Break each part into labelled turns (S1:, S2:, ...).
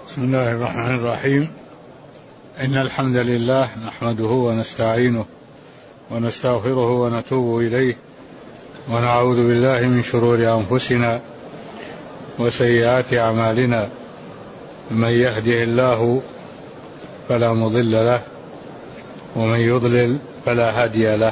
S1: بسم الله الرحمن الرحيم. إن الحمد لله نحمده ونستعينه ونستغفره ونتوب إليه ونعوذ بالله من شرور أنفسنا وسيئات أعمالنا. من يهده الله فلا مضل له ومن يضلل فلا هادي له.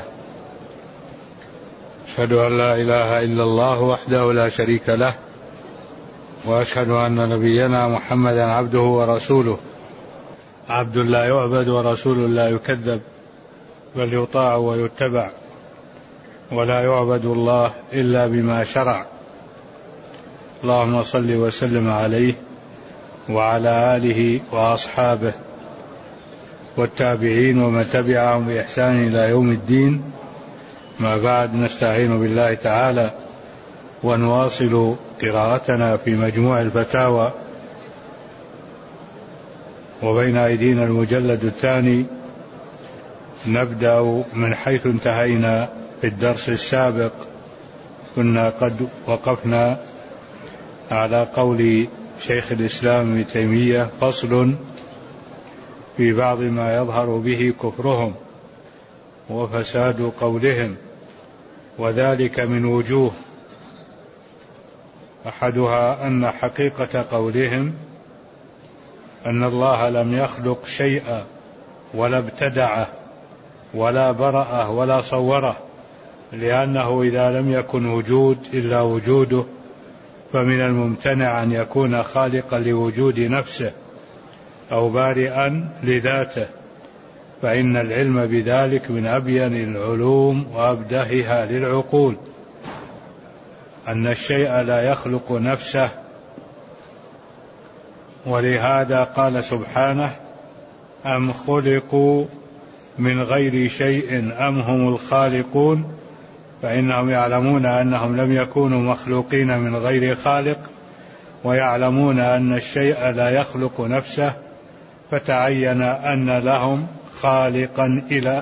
S1: أشهد أن لا إله إلا الله وحده لا شريك له وأشهد أن نبينا محمدا عبده ورسوله، عبد لا يعبد ورسول لا يكذب، بل يطاع ويتبع، ولا يعبد الله إلا بما شرع. اللهم صل وسلم عليه وعلى آله وأصحابه والتابعين ومن تبعهم بإحسان إلى يوم الدين. ما بعد، نستعين بالله تعالى ونواصل قراءتنا في مجموع الفتاوى، وبين أيدينا المجلد الثاني. نبدأ من حيث انتهينا في الدرس السابق. كنا قد وقفنا على قول شيخ الإسلام ابن تيمية: فصل في بعض ما يظهر به كفرهم وفساد قولهم، وذلك من وجوه. أحدها أن حقيقة قولهم أن الله لم يخلق شيئا ولا ابتدعه ولا برأه ولا صوره، لأنه إذا لم يكن وجود إلا وجوده فمن الممتنع أن يكون خالقا لوجود نفسه أو بارئا لذاته، فإن العلم بذلك من أبين العلوم وأبدهها للعقول، أن الشيء لا يخلق نفسه. ولهذا قال سبحانه: أم خلقوا من غير شيء أم هم الخالقون، فإنهم يعلمون أنهم لم يكونوا مخلوقين من غير خالق، ويعلمون أن الشيء لا يخلق نفسه، فتعين أن لهم خالقا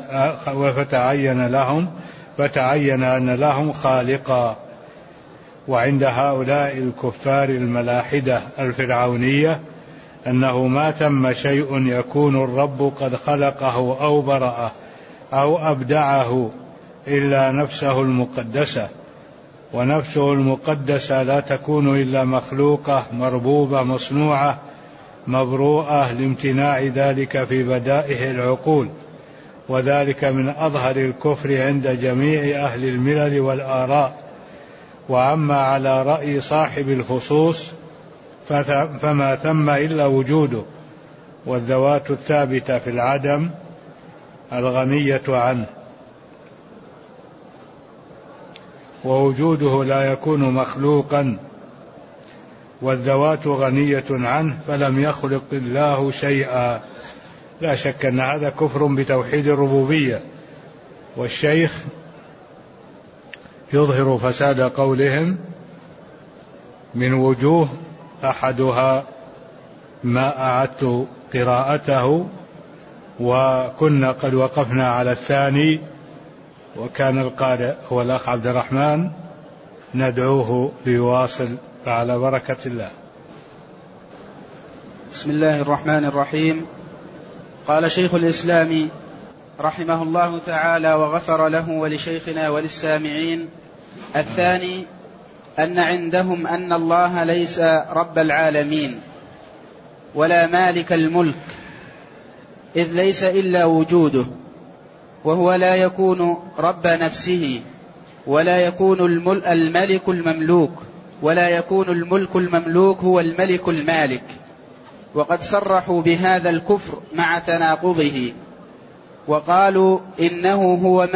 S1: فتعين أن لهم خالقا. وعند هؤلاء الكفار الملاحدة الفرعونية أنه ما ثم شيء يكون الرب قد خلقه أو برأه أو أبدعه إلا نفسه المقدسة، ونفسه المقدسة لا تكون إلا مخلوقة مربوبة مصنوعة مبروءة لامتناع ذلك في بدائه العقول، وذلك من أظهر الكفر عند جميع أهل الملل والآراء. وأما على رأي صاحب الفصوص فما ثم إلا وجوده، والذوات الثابتة في العدم الغنية عنه، ووجوده لا يكون مخلوقا والذوات غنية عنه، فلم يخلق الله شيئا. لا شك أن هذا كفر بتوحيد الربوبية، والشيخ يظهر فساد قولهم من وجوه. أحدها ما أعدت قراءته، وكنا قد وقفنا على الثاني، وكان القارئ هو الأخ عبد الرحمن، ندعوه ليواصل على بركة الله.
S2: بسم الله الرحمن الرحيم. قال شيخ الإسلام رحمه الله تعالى وغفر له ولشيخنا وللسامعين: الثاني أن عندهم أن الله ليس رب العالمين ولا مالك الملك، إذ ليس إلا وجوده، وهو لا يكون رب نفسه، ولا يكون الملك المملوك، ولا يكون الملك المملوك هو الملك المالك. وقد صرحوا بهذا الكفر مع تناقضه، وقالوا إنه هو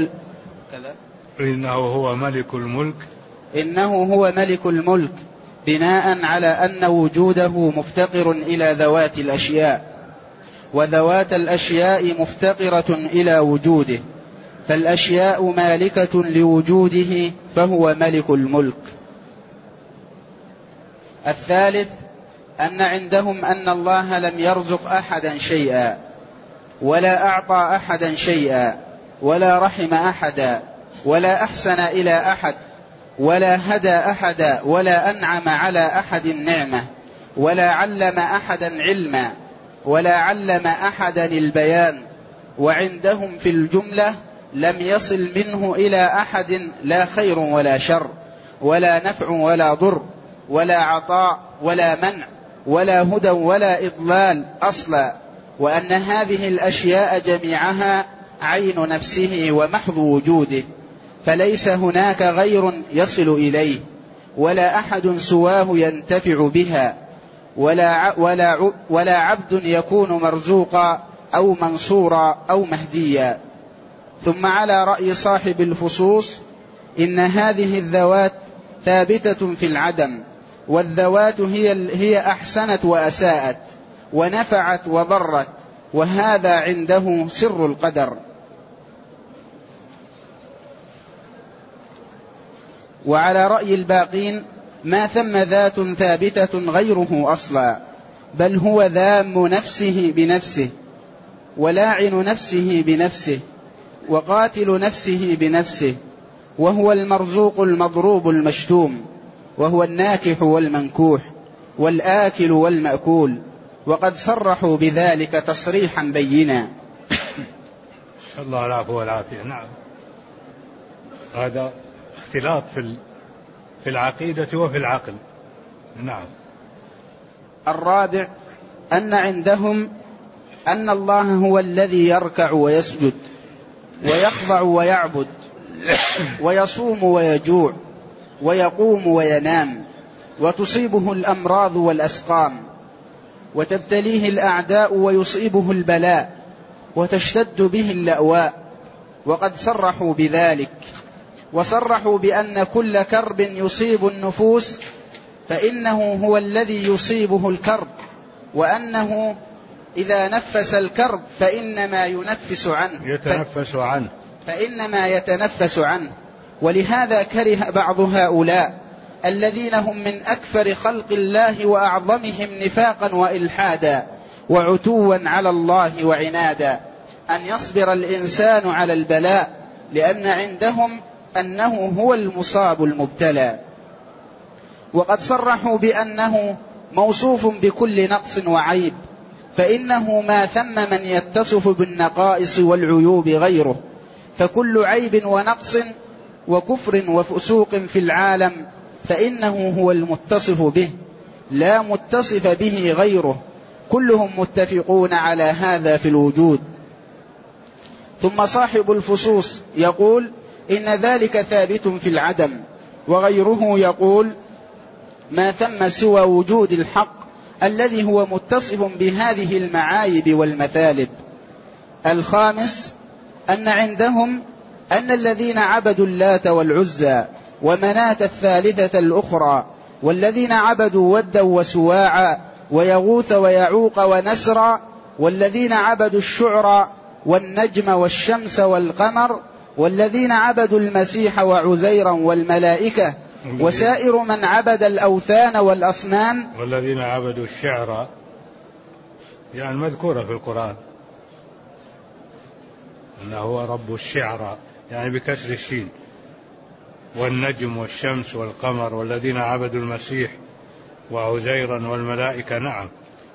S2: ملك الملك بناء على أن وجوده مفتقر إلى ذوات الأشياء، وذوات الأشياء مفتقرة إلى وجوده، فالأشياء مالكة لوجوده فهو ملك الملك. الثالث أن عندهم أن الله لم يرزق أحدا شيئا، ولا أعطى أحدا شيئا، ولا رحم أحدا، ولا أحسن إلى أحد، ولا هدى أحدا، ولا أنعم على أحد النعمة، ولا علم أحدا علما ولا علم أحدا البيان، وعندهم في الجملة لم يصل منه إلى أحد لا خير ولا شر ولا نفع ولا ضر ولا عطاء ولا منع ولا هدى ولا إضلال أصلا، وأن هذه الأشياء جميعها عين نفسه ومحض وجوده، فليس هناك غير يصل إليه ولا أحد سواه ينتفع بها، ولا عبد يكون مرزوقا أو منصورا أو مهديا. ثم على رأي صاحب الفصوص إن هذه الذوات ثابتة في العدم، والذوات هي أحسنت وأساءت ونفعت وضرت، وهذا عنده سر القدر. وعلى رأي الباقين ما ثم ذات ثابتة غيره أصلا، بل هو ذام نفسه بنفسه ولاعن نفسه بنفسه وقاتل نفسه بنفسه، وهو المرزوق المضروب المشتوم، وهو الناكح والمنكوح والآكل والمأكول، وقد صرحوا بذلك تصريحا بينا.
S1: نسأل الله العفو والعافية. نعم، هذا اختلاط في العقيدة وفي العقل. نعم.
S2: الرابع أن عندهم أن الله هو الذي يركع ويسجد ويخضع ويعبد ويصوم ويجوع ويقوم وينام، وتصيبه الأمراض والأسقام، وتبتليه الأعداء ويصيبه البلاء، وتشتد به اللأواء، وقد صرحوا بذلك، وصرحوا بأن كل كرب يصيب النفوس فإنه هو الذي يصيبه الكرب، وأنه إذا نفس الكرب فإنما يتنفس عنه. ولهذا كره بعض هؤلاء الذين هم من أكثر خلق الله وأعظمهم نفاقا وإلحادا وعتوا على الله وعنادا أن يصبر الإنسان على البلاء، لأن عندهم أنه هو المصاب المبتلى. وقد صرحوا بأنه موصوف بكل نقص وعيب، فإنه ما ثم من يتصف بالنقائص والعيوب غيره، فكل عيب ونقص وكفر وفسوق في العالم فإنه هو المتصف به، لا متصف به غيره، كلهم متفقون على هذا في الوجود. ثم صاحب الفصوص يقول إن ذلك ثابت في العدم، وغيره يقول ما ثم سوى وجود الحق الذي هو متصف بهذه المعايب والمثالب. الخامس أن عندهم أن الذين عبدوا اللات والعزى ومناة الثالثة الأخرى، والذين عبدوا ودا وسواعا ويغوث ويعوق ونسرا، والذين عبدوا الشعر والنجم والشمس والقمر، والذين عبدوا المسيح وعزيرا والملائكة، وسائر من عبد الأوثان والأصنام،
S1: والذين عبدوا الشعر يعني مذكورة في القرآن أنه هو رب الشعر يعني بكسر الشين، والنجم والشمس والقمر، والذين عبدوا المسيح وعزيرا والملائكة. نعم.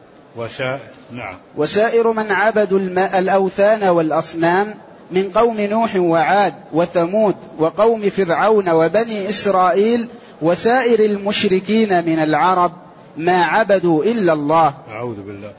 S2: وسائر من عبدوا الأوثان والأصنام من قوم نوح وعاد وثمود وقوم فرعون وبني إسرائيل، وسائر المشركين من العرب ما عبدوا إلا الله،
S1: أعوذ بالله،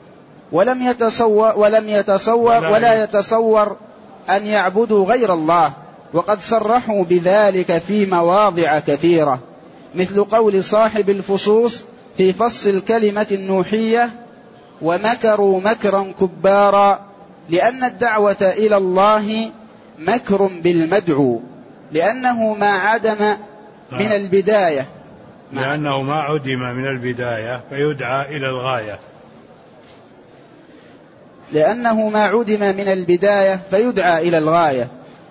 S2: ولا يتصور أن يعبدوا غير الله، وقد صرحوا بذلك في مواضع كثيرة، مثل قول صاحب الفصوص في فصل الكلمة النوحية ومكروا مكرا كبارا، لأن الدعوة إلى الله مكر بالمدعو، لأنه ما عدم من البداية،
S1: لأنه ما عدم من البداية فيدعى إلى الغاية،
S2: لأنه ما عدم من البداية فيدعى إلى الغاية.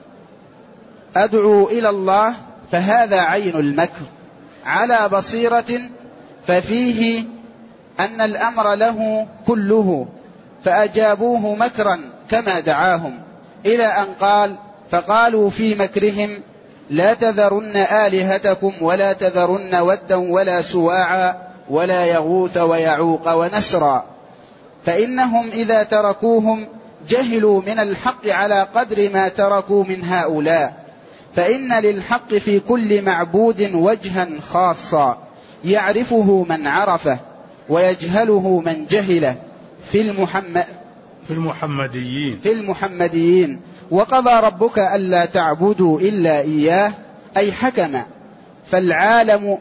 S2: أدعو إلى الله فهذا عين المكر على بصيرة، ففيه أن الأمر له كله، فأجابوه مكرا كما دعاهم، إلى أن قال فقالوا في مكرهم لا تذرن آلهتكم ولا تذرن ودا ولا سواعا ولا يغوث ويعوق ونسرا، فإنهم إذا تركوهم جهلوا من الحق على قدر ما تركوا من هؤلاء، فإن للحق في كل معبود وجها خاصا يعرفه من عرفه ويجهله من جهله في المحمديين. وقضى ربك ألا تعبدوا إلا إياه، أي حكم. فالعالم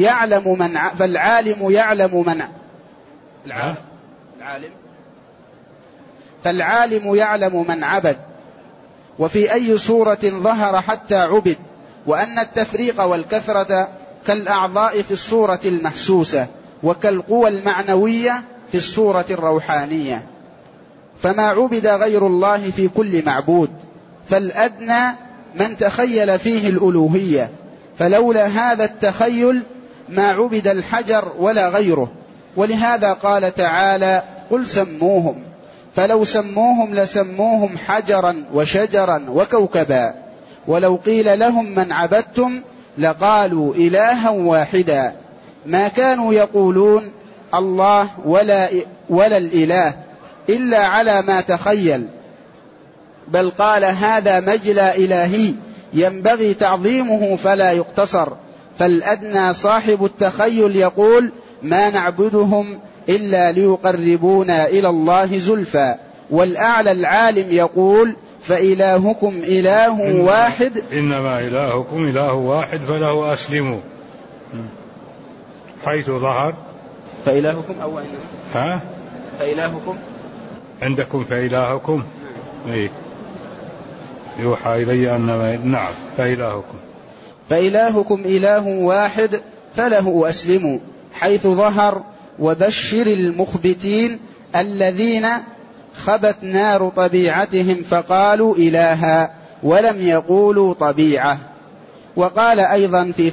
S2: يعلم من عبد وفي أي صورة ظهر حتى عبد، وأن التفريق والكثرة كالأعضاء في الصورة المحسوسة وكالقوى المعنوية في الصورة الروحانية، فما عبد غير الله في كل معبود، فالأدنى من تخيل فيه الألوهية، فلولا هذا التخيل ما عبد الحجر ولا غيره. ولهذا قال تعالى: قل سموهم، فلو سموهم لسموهم حجرا وشجرا وكوكبا، ولو قيل لهم من عبدتم لقالوا إلها واحدا، ما كانوا يقولون الله ولا الإله إلا على ما تخيل، بل قال هذا مجلى إلهي ينبغي تعظيمه فلا يقتصر. فالأدنى صاحب التخيل يقول: ما نعبدهم إلا ليقربونا إلى الله زلفى، والأعلى العالم يقول: فإلهكم إله واحد،
S1: إنما إلهكم إله واحد فله أسلموا، حيث ظهر
S2: فإلهكم أو إنما فإلهكم
S1: عندكم فإلهكم يوحى إلي أنما نعم
S2: فإلهكم إله واحد فله أسلموا، حيث ظهر. وبشر المخبتين الذين خبت نار طبيعتهم فقالوا إلها ولم يقولوا طبيعة. وقال أيضا في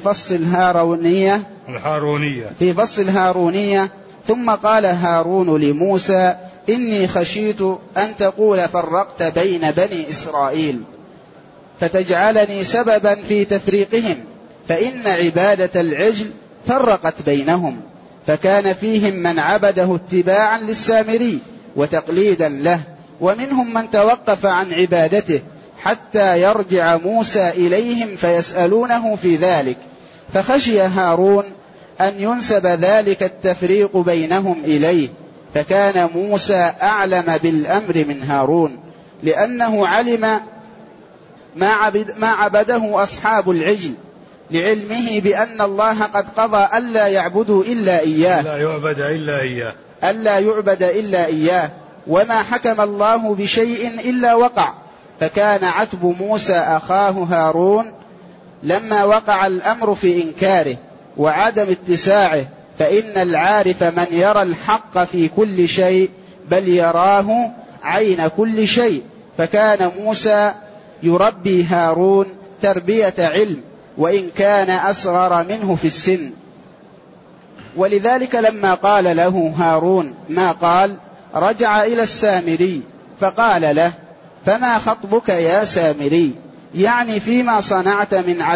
S2: فصل الهارونية ثم قال هارون لموسى: إني خشيت أن تقول فرقت بين بني إسرائيل فتجعلني سببا في تفريقهم، فإن عبادة العجل فرقت بينهم، فكان فيهم من عبده اتباعا للسامري وتقليدا له، ومنهم من توقف عن عبادته حتى يرجع موسى إليهم فيسألونه في ذلك، فخشي هارون أن ينسب ذلك التفريق بينهم إليه، فكان موسى أعلم بالأمر من هارون، لأنه علم ما عبده أصحاب العجل، لعلمه بأن الله قد قضى ألا يعبدوا إلا إياه، ألا يعبد إلا إياه، وما حكم الله بشيء إلا وقع. فكان عتب موسى أخاه هارون لما وقع الأمر في إنكاره وعدم اتساعه، فإن العارف من يرى الحق في كل شيء بل يراه عين كل شيء، فكان موسى يربي هارون تربية علم وإن كان أصغر منه في السن. ولذلك لما قال له هارون ما قال، رجع إلى السامري فقال له: فما خطبك يا سامري؟ يعني فيما صنعت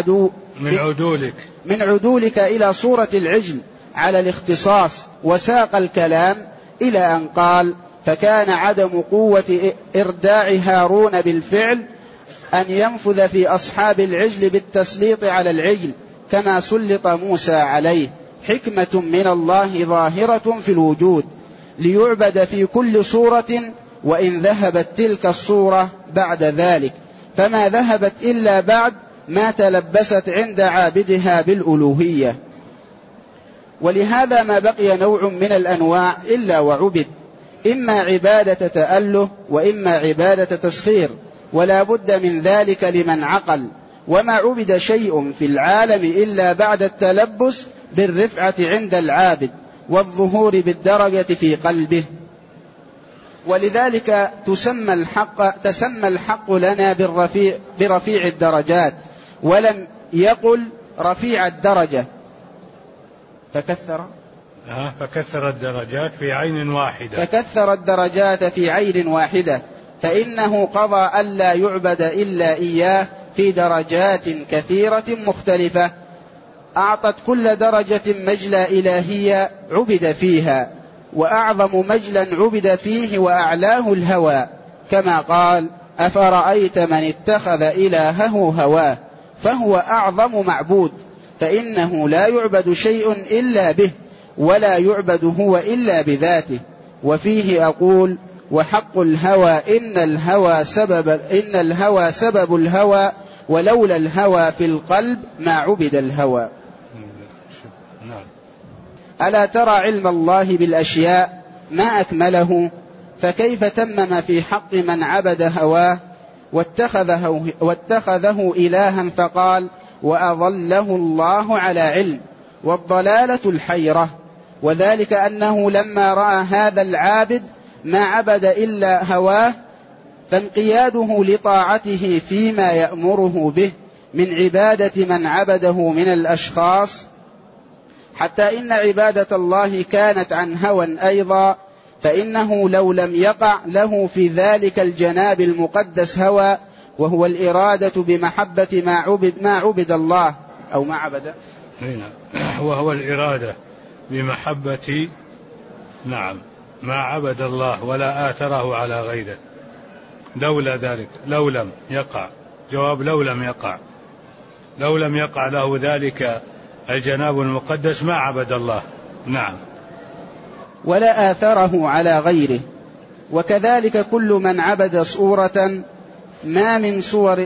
S2: من عدولك إلى صورة العجل على الاختصاص، وساق الكلام إلى أن قال: فكان عدم قوة إرداع هارون بالفعل أن ينفذ في أصحاب العجل بالتسليط على العجل كما سلط موسى عليه، حكمة من الله ظاهرة في الوجود ليعبد في كل صورة، وإن ذهبت تلك الصورة بعد ذلك، فما ذهبت إلا بعد ما تلبست عند عابدها بالألوهية. ولهذا ما بقي نوع من الأنواع إلا وعبد، إما عبادة تأله وإما عبادة تسخير، ولا بد من ذلك لمن عقل. وما عبد شيء في العالم إلا بعد التلبس بالرفعة عند العابد والظهور بالدرجة في قلبه. ولذلك تسمى الحق لنا برفيع الدرجات، ولم يقل رفيع الدرجة،
S1: فكثر الدرجات
S2: في عين واحدة، فإنه قضى ألا يعبد إلا إياه في درجات كثيرة مختلفة، أعطت كل درجة مجلى إلهية عبد فيها، وأعظم مجلا عبد فيه وأعلاه الهوى، كما قال: أفرأيت من اتخذ إلهه هواه فهو أعظم معبود، فإنه لا يعبد شيء إلا به، ولا يعبد هو إلا بذاته. وفيه أقول: وحق الهوى إن الهوى سبب الهوى، ولولا الهوى في القلب ما عبد الهوى. ألا ترى علم الله بالأشياء ما أكمله، فكيف تمم في حق من عبد هواه واتخذه إلها، فقال: وأضله الله على علم. والضلالة الحيرة، وذلك أنه لما رأى هذا العابد ما عبد إلا هواه، فانقياده لطاعته فيما يأمره به من عبادة من عبده من الأشخاص، حتى إن عبادة الله كانت عن هوى أيضا، فإنه لو لم يقع له في ذلك الجناب المقدس هوى، وهو الإرادة بمحبة ما عبد الله أو ما عبد،
S1: وهو الإرادة بمحبة ما عبد الله ولا آثره على غيره، لولا ذلك لو لم يقع، جواب لو لم يقع له ذلك الجناب المقدس ما عبد الله.
S2: ولا آثره على غيره. وكذلك كل من عبد صورة ما من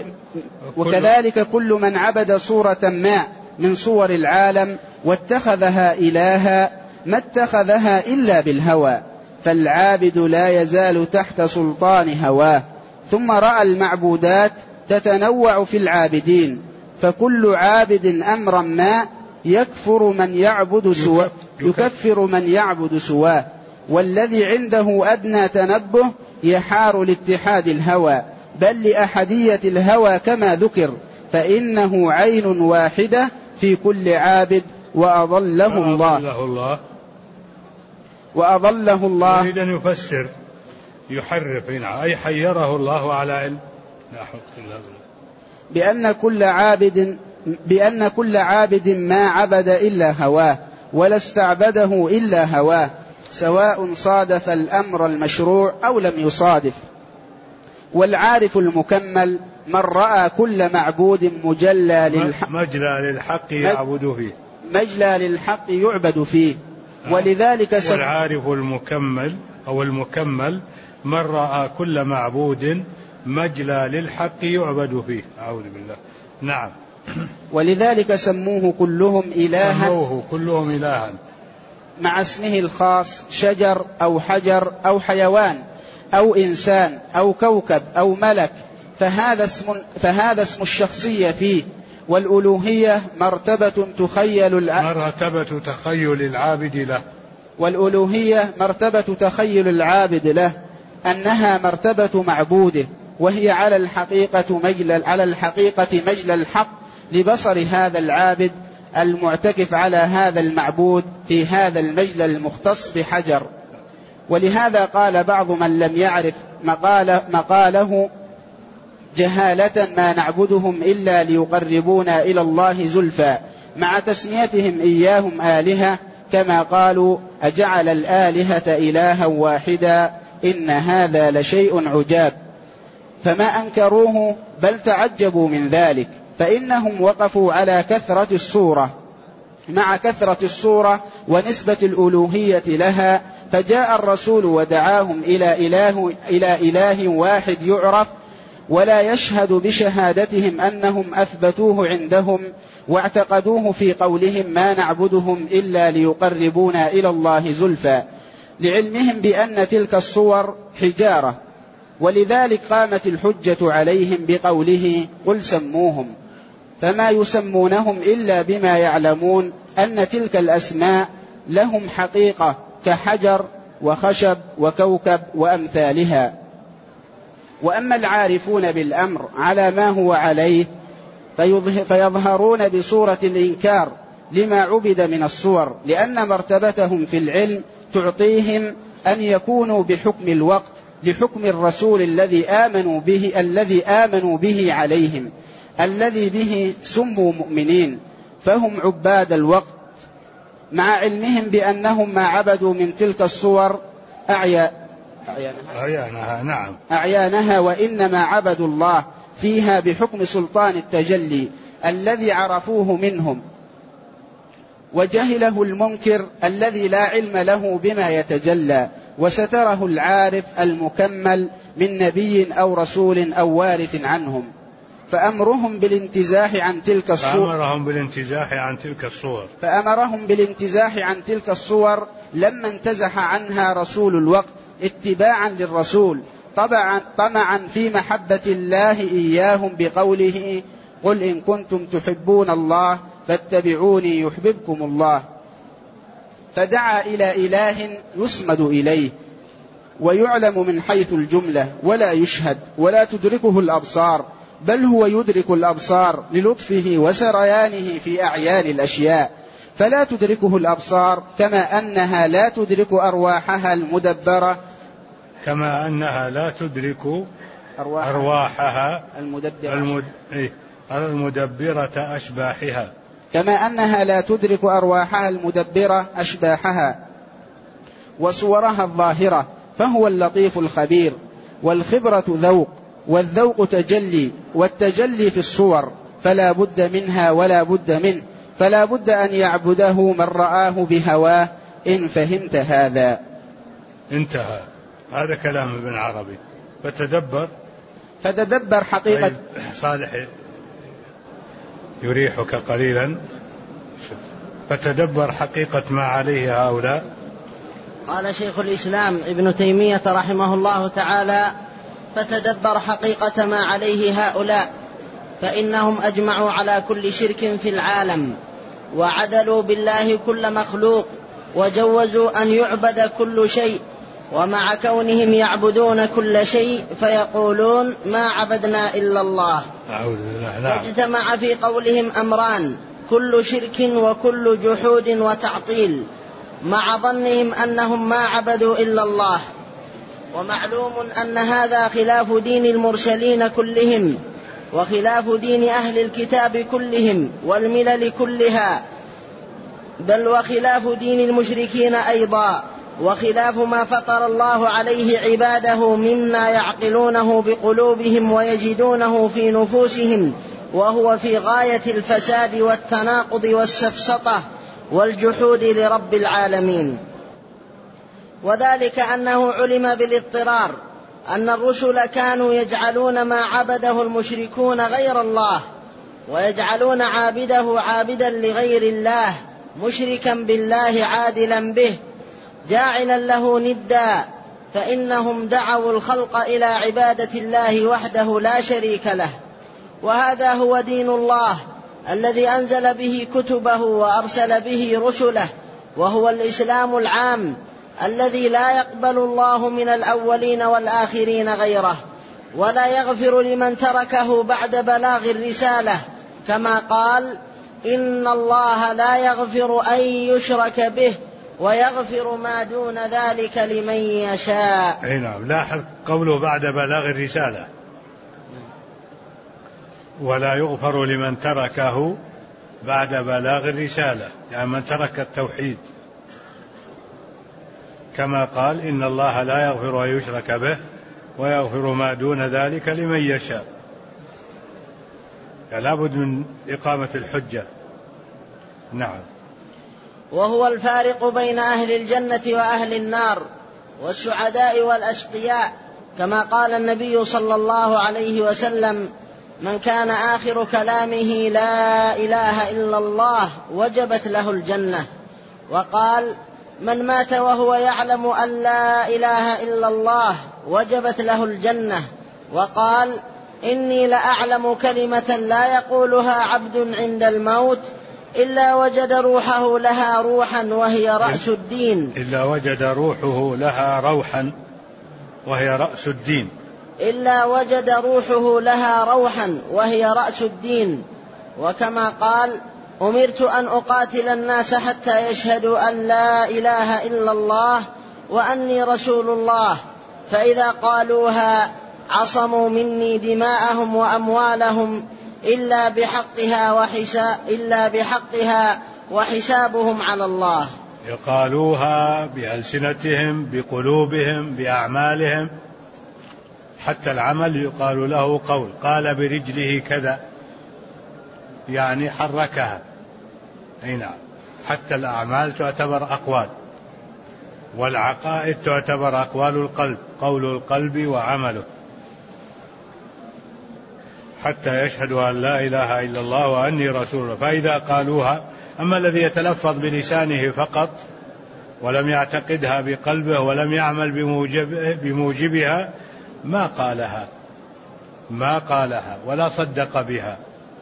S2: صور العالم واتخذها إلها ما اتخذها إلا بالهوى، فالعابد لا يزال تحت سلطان هواه. ثم رأى المعبودات تتنوع في العابدين، فكل عابد أمرا ما يكفر من يعبد سواه، والذي عنده أدنى تنبه يحار لاتحاد الهوى، بل لأحدية الهوى كما ذكر، فإنه عين واحدة في كل عابد، وأضله الله.
S1: يريد أن يفسر يحرف هنا، أي حيره الله على علم،
S2: بأن كل عابد ما عبد إلا هواه، ولا استعبده إلا هواه، سواء صادف الأمر المشروع أو لم يصادف. والعارف المكمل من رأى كل معبود
S1: مجلى للحق يعبد فيه.
S2: ولذلك
S1: والعارف المكمل أو المكمل من رأى كل معبود مجلى للحق يعبد فيه. أعوذ بالله.
S2: ولذلك سموه كلهم إلها مع اسمه الخاص، شجر أو حجر أو حيوان أو إنسان أو كوكب أو ملك، فهذا اسم الشخصية فيه. والألوهية مرتبة تخيل العابد له أنها مرتبة معبوده، وهي على الحقيقة مجلى الحق لبصر هذا العابد المعتكف على هذا المعبود في هذا المجلى المختص بحجر. ولهذا قال بعض من لم يعرف مقاله جهالة: ما نعبدهم إلا ليقربونا إلى الله زلفى، مع تسميتهم إياهم آلهة، كما قالوا: أجعل الآلهة إلها واحدا إن هذا لشيء عجاب. فما أنكروه بل تعجبوا من ذلك، فإنهم وقفوا على كثرة الصورة مع كثرة الصورة ونسبة الألوهية لها، فجاء الرسول ودعاهم إلى إله واحد يعرف، ولا يشهد بشهادتهم أنهم أثبتوه عندهم واعتقدوه في قولهم: ما نعبدهم إلا ليقربونا إلى الله زلفى، لعلمهم بأن تلك الصور حجارة. ولذلك قامت الحجة عليهم بقوله: قل سموهم، فما يسمونهم إلا بما يعلمون أن تلك الأسماء لهم حقيقة، كحجر وخشب وكوكب وأمثالها. وأما العارفون بالأمر على ما هو عليه فيظهرون بصورة الإنكار لما عبد من الصور، لأن مرتبتهم في العلم تعطيهم أن يكونوا بحكم الوقت لحكم الرسول الذي آمنوا به عليهم، الذي به سموا مؤمنين. فهم عباد الوقت، مع علمهم بأنهم ما عبدوا من تلك الصور أعيانها، وإنما عبدوا الله فيها بحكم سلطان التجلي الذي عرفوه منهم، وجهله المنكر الذي لا علم له بما يتجلى، وستره العارف المكمل من نبي أو رسول أو وارث عنهم، فأمرهم بالانتزاح عن تلك الصور لما انتزح عنها رسول الوقت اتباعا للرسول، طمعا في محبة الله إياهم بقوله: قل إن كنتم تحبون الله فاتبعوني يحببكم الله. فدعا إلى إله يصمد إليه ويعلم من حيث الجملة ولا يشهد ولا تدركه الأبصار، بل هو يدرك الأبصار للطفه وسريانه في أعيان الأشياء، فلا تدركه الأبصار كما أنها لا تدرك أرواحها المدبرة
S1: المدبرة أشباحها،
S2: كما أنها لا تدرك أرواحها المدبرة أشباحها وصورها الظاهرة، فهو اللطيف الخبير، والخبرة ذوق، والذوق تجلي، والتجلي في الصور فلا بد منها ولا بد منه، فلا بد أن يعبده من رآه بهواه، إن فهمت هذا.
S1: انتهى. هذا كلام ابن عربي.
S2: فتدبر حقيقة.
S1: طيب صالح يريحك قليلا. فتدبر حقيقة ما عليه هؤلاء.
S3: قال شيخ الإسلام ابن تيمية رحمه الله تعالى: فتدبر حقيقة ما عليه هؤلاء، فإنهم أجمعوا على كل شرك في العالم، وعدلوا بالله كل مخلوق، وجوزوا أن يعبد كل شيء، ومع كونهم يعبدون كل شيء فيقولون ما عبدنا إلا الله. واجتمع في قولهم أمران: كل شرك وكل جحود وتعطيل، مع ظنهم أنهم ما عبدوا إلا الله. ومعلوم أن هذا خلاف دين المرسلين كلهم، وخلاف دين أهل الكتاب كلهم والملل كلها، بل وخلاف دين المشركين أيضا، وخلاف ما فطر الله عليه عباده مما يعقلونه بقلوبهم ويجدونه في نفوسهم، وهو في غاية الفساد والتناقض والسفسطة والجحود لرب العالمين. وذلك أنه علم بالاضطرار أن الرسل كانوا يجعلون ما عبده المشركون غير الله، ويجعلون عابده عابدا لغير الله، مشركا بالله عادلا به، جاعلا له ندا، فإنهم دعوا الخلق إلى عبادة الله وحده لا شريك له. وهذا هو دين الله الذي أنزل به كتبه وأرسل به رسله، وهو الإسلام العام الذي لا يقبل الله من الأولين والآخرين غيره، ولا يغفر لمن تركه بعد بلاغ الرسالة، كما قال: إن الله لا يغفر أن يشرك به ويغفر ما دون ذلك لمن يشاء.
S1: نعم. لاحظ قوله بعد بلاغ الرسالة، ولا يغفر لمن تركه بعد بلاغ الرسالة، يعني من ترك التوحيد، كما قال: إن الله لا يغفر أن يشرك به ويغفر ما دون ذلك لمن يشاء. يعني لابد من إقامة الحجة. نعم.
S3: وهو الفارق بين أهل الجنة وأهل النار، والسعداء والأشقياء، كما قال النبي صلى الله عليه وسلم: من كان آخر كلامه لا إله إلا الله وجبت له الجنة. وقال: من مات وهو يعلم أن لا إله إلا الله وجبت له الجنة. وقال: إني لأعلم كلمة لا يقولها عبد عند الموت إلا وجد روحه لها روحا وهي رأس الدين.
S1: إلا وجد روحه لها روحا وهي رأس الدين.
S3: إلا وجد روحه لها روحا وهي رأس الدين. وكما قال: أمرت أن أقاتل الناس حتى يشهدوا أن لا إله إلا الله وأني رسول الله، فإذا قالوها عصموا مني دماءهم وأموالهم إلا بحقها وحسابهم على الله.
S1: يقالوها بألسنتهم بقلوبهم بأعمالهم، حتى العمل يقال له قول، قال برجله كذا يعني حركها. أي نعم، حتى الأعمال تعتبر أقوال، والعقائد تعتبر أقوال القلب، قول القلب وعمله، حتى يشهدوا أن لا إله إلا الله وأني رسول الله. فإذا قالوها، أما الذي يتلفظ بلسانه فقط ولم يعتقدها بقلبه ولم يعمل بموجبها ما قالها ولا صدق بها،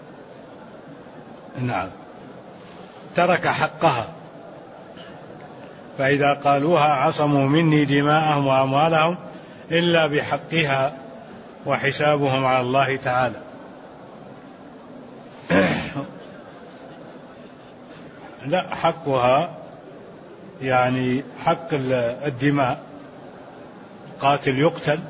S1: نعم، ترك حقها. فإذا قالوها عصموا مني دماءهم وأموالهم إلا بحقها وحسابهم على الله تعالى. لا، حقها يعني حق الدماء، قاتل يقتل،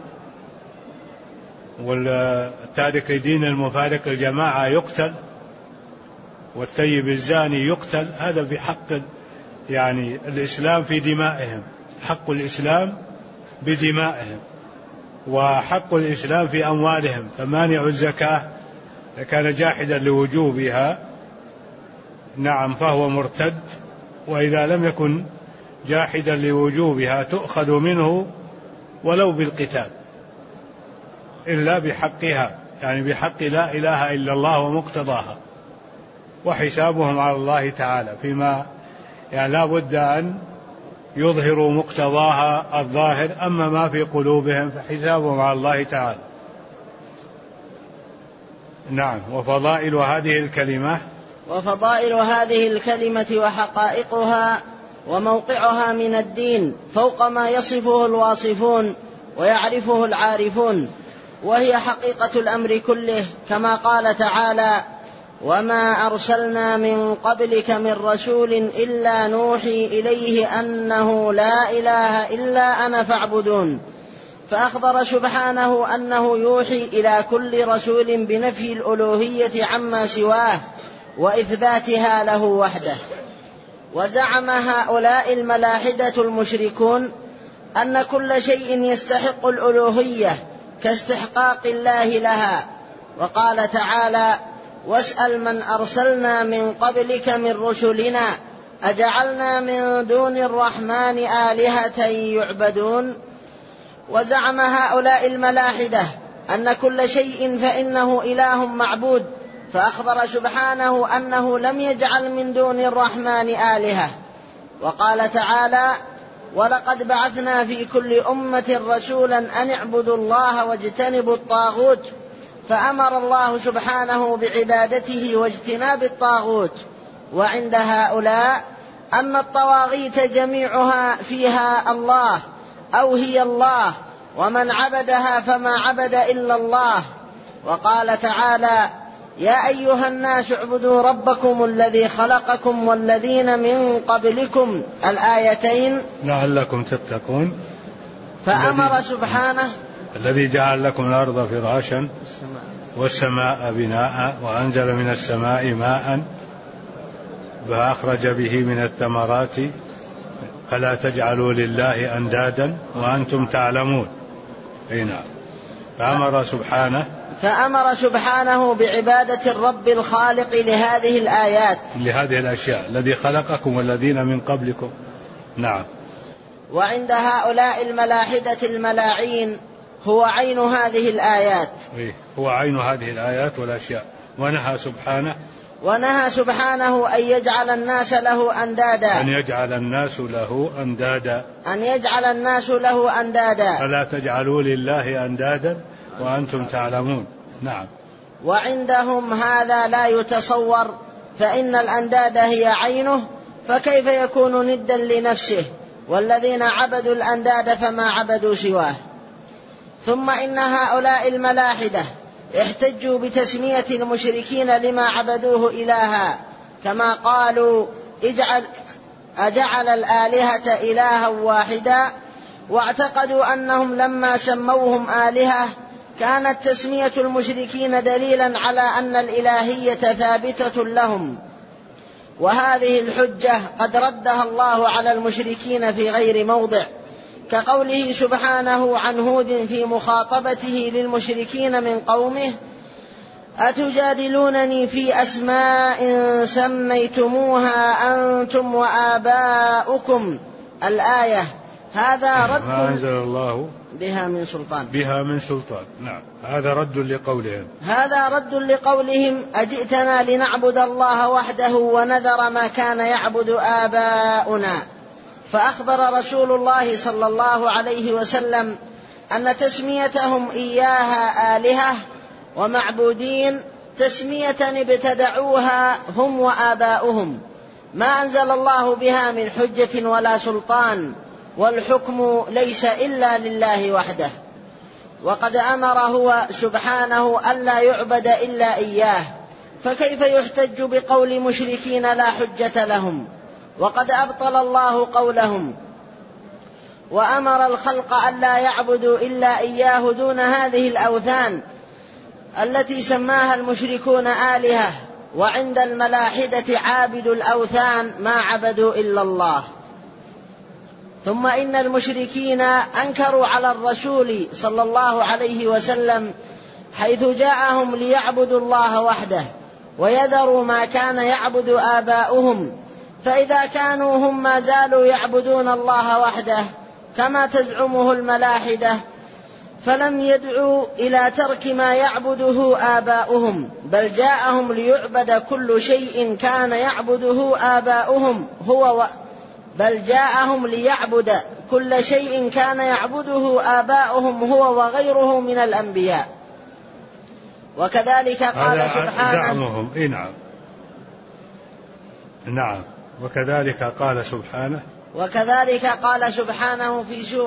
S1: والتارك دين المفارق الجماعة يقتل، والثيب الزاني يقتل. هذا بحق يعني الإسلام في دمائهم، حق الإسلام بدمائهم، وحق الإسلام في أموالهم. فمانع الزكاة كان جاحدا لوجوبها، نعم، فهو مرتد، وإذا لم يكن جاحدا لوجوبها تؤخذ منه ولو بالقتال، إلا بحقها، يعني بحق لا إله إلا الله ومقتضاها، وحسابهم على الله تعالى فيما يعني لا بد أن يظهروا مقتضاها الظاهر، أما ما في قلوبهم فحسابهم على الله تعالى. نعم. وفضائل هذه الكلمة
S3: وحقائقها وموقعها من الدين فوق ما يصفه الواصفون ويعرفه العارفون، وهي حقيقة الأمر كله، كما قال تعالى: وما أرسلنا من قبلك من رسول إلا نوحي إليه أنه لا إله إلا أنا فاعبدون. فأخبر سبحانه أنه يوحي إلى كل رسول بنفي الألوهية عما سواه وإثباتها له وحده. وزعم هؤلاء الملاحدة المشركون أن كل شيء يستحق الألوهية كاستحقاق الله لها، وقال تعالى: واسأل من أرسلنا من قبلك من رسلنا أجعلنا من دون الرحمن آلهة يعبدون. وزعم هؤلاء الملاحدة أن كل شيء فإنه إله معبود، فأخبر سبحانه أنه لم يجعل من دون الرحمن آلهة. وقال تعالى: ولقد بعثنا في كل أمة رسولا أن اعبدوا الله واجتنبوا الطاغوت، فأمر الله سبحانه بعبادته واجتناب الطاغوت. وعند هؤلاء أن الطواغيت جميعها فيها الله أو هي الله، ومن عبدها فما عبد إلا الله. وقال تعالى: يا أيها الناس اعبدوا ربكم الذي خلقكم والذين من قبلكم، الآيتين
S1: لعلكم تتقون.
S3: فأمر سبحانه:
S1: الذي جعل لكم الأرض فراشا والسماء بناء وأنزل من السماء ماء فأخرج به من الثمرات فلا تجعلوا لله أندادا وأنتم تعلمون. أي نعم. فأمر سبحانه
S3: بعبادة الرب الخالق لهذه الآيات،
S1: لهذه الأشياء، الذي خلقكم والذين من قبلكم. نعم.
S3: وعند هؤلاء الملاحدة الملاعين هو عين هذه الآيات،
S1: هو عين هذه الآيات والأشياء.
S3: ونهى سبحانه أن يجعل الناس له أندادا،
S1: فلا تجعلوا لله أندادا وأنتم تعلمون. نعم.
S3: وعندهم هذا لا يتصور، فإن الأنداد هي عينه، فكيف يكون ندا لنفسه؟ والذين عبدوا الأنداد فما عبدوا سواه. ثم إن هؤلاء الملاحدة احتجوا بتسمية المشركين لما عبدوه إلها، كما قالوا: أجعل الآلهة إلها واحدا، واعتقدوا أنهم لما سموهم آلهة كانت تسمية المشركين دليلا على أن الإلهية ثابتة لهم، وهذه الحجة قد ردها الله على المشركين في غير موضع، كقوله سبحانه عن هود في مخاطبته للمشركين من قومه: أتجادلونني في أسماء سميتموها أنتم وآباؤكم، الآية. هذا رد
S1: ما أنزل الله
S3: بها من سلطان.
S1: نعم، هذا رد
S3: لقولهم أجئتنا لنعبد الله وحده ونذر ما كان يعبد آباؤنا. فأخبر رسول الله صلى الله عليه وسلم أن تسميتهم إياها آلهة ومعبودين تسمية ابتدعوها هم وآباؤهم، ما أنزل الله بها من حجة ولا سلطان، والحكم ليس إلا لله وحده. وقد أمر هو سبحانه ألا يعبد إلا إياه، فكيف يحتج بقول مشركين لا حجة لهم؟ وقد أبطل الله قولهم وأمر الخلق ألا يعبدوا إلا إياه دون هذه الأوثان التي سماها المشركون آلهة، وعند الملاحدة عابد الأوثان ما عبدوا إلا الله. ثم إن المشركين أنكروا على الرسول صلى الله عليه وسلم حيث جاءهم ليعبدوا الله وحده ويذروا ما كان يعبد آباؤهم، فإذا كانوا هم ما زالوا يعبدون الله وحده كما تزعمه الملاحدة فلم يدعوا إلى ترك ما يعبده آباؤهم، بل جاءهم ليعبد كل شيء كان يعبده آباؤهم هو وغيره من الأنبياء. وكذلك قال سبحانه وكذلك قال سبحانه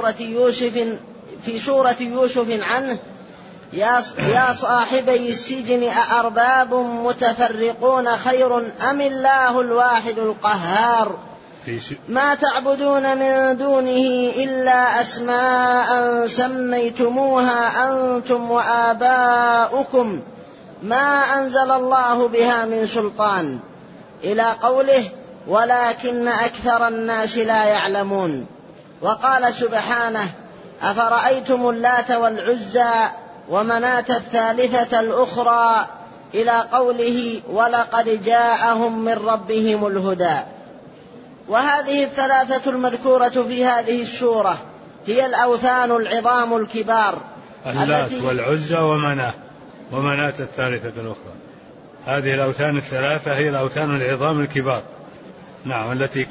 S3: في سورة يوسف عنه: يا صاحبي السجن أأرباب متفرقون خير أم الله الواحد القهار ما تعبدون من دونه إلا أسماء سميتموها أنتم وآباؤكم ما أنزل الله بها من سلطان، إلى قوله: ولكن أكثر الناس لا يعلمون. وقال سبحانه: أفرأيتم اللات والعزى ومناة الثالثة الأخرى، إلى قوله: ولقد جاءهم من ربهم الهدى. وهذه الثلاثة المذكورة في هذه السورة هي الأوثان العظام الكبار،
S1: اللات والعزى ومناة الثالثة الأخرى. هذه الأوثان الثلاثة هي الأوثان العظام الكبار، نعم، التي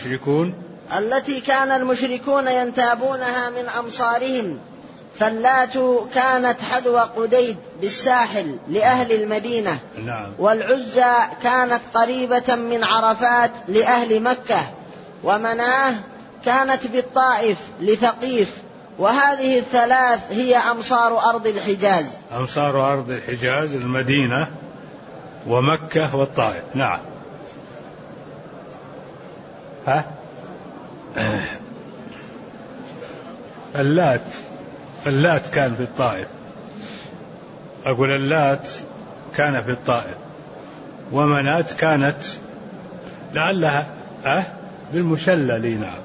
S1: كان المشركون ينتابونها من أمصارهم. فاللات كانت حذو قديد بالساحل لأهل المدينة، نعم.
S3: والعزى كانت قريبة من عرفات لأهل مكة، ومناه كانت بالطائف لثقيف. وهذه الثلاث هي أمصار أرض الحجاز،
S1: المدينة ومكة والطائف، نعم. اللات كان في الطائف، أقول اللات كان في الطائف، ومناة كانت لعلها بالمشلل، نعم.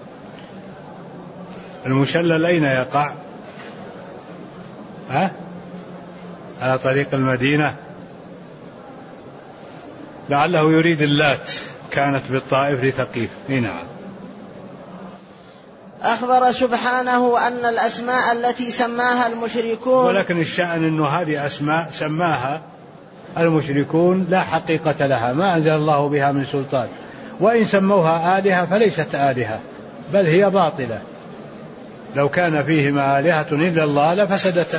S1: المشلل أين يقع؟ على طريق المدينة، لعله يريد اللات كانت بالطائف لثقيف، نعم.
S3: أخبر سبحانه أن الأسماء التي سماها المشركون،
S1: ولكن الشأن أنه هذه أسماء سماها المشركون لا حقيقة لها، ما أنزل الله بها من سلطان، وإن سموها آلهة فليست آلهة بل هي باطلة. لو كان فيهما آلهة إلا الله لفسدتا.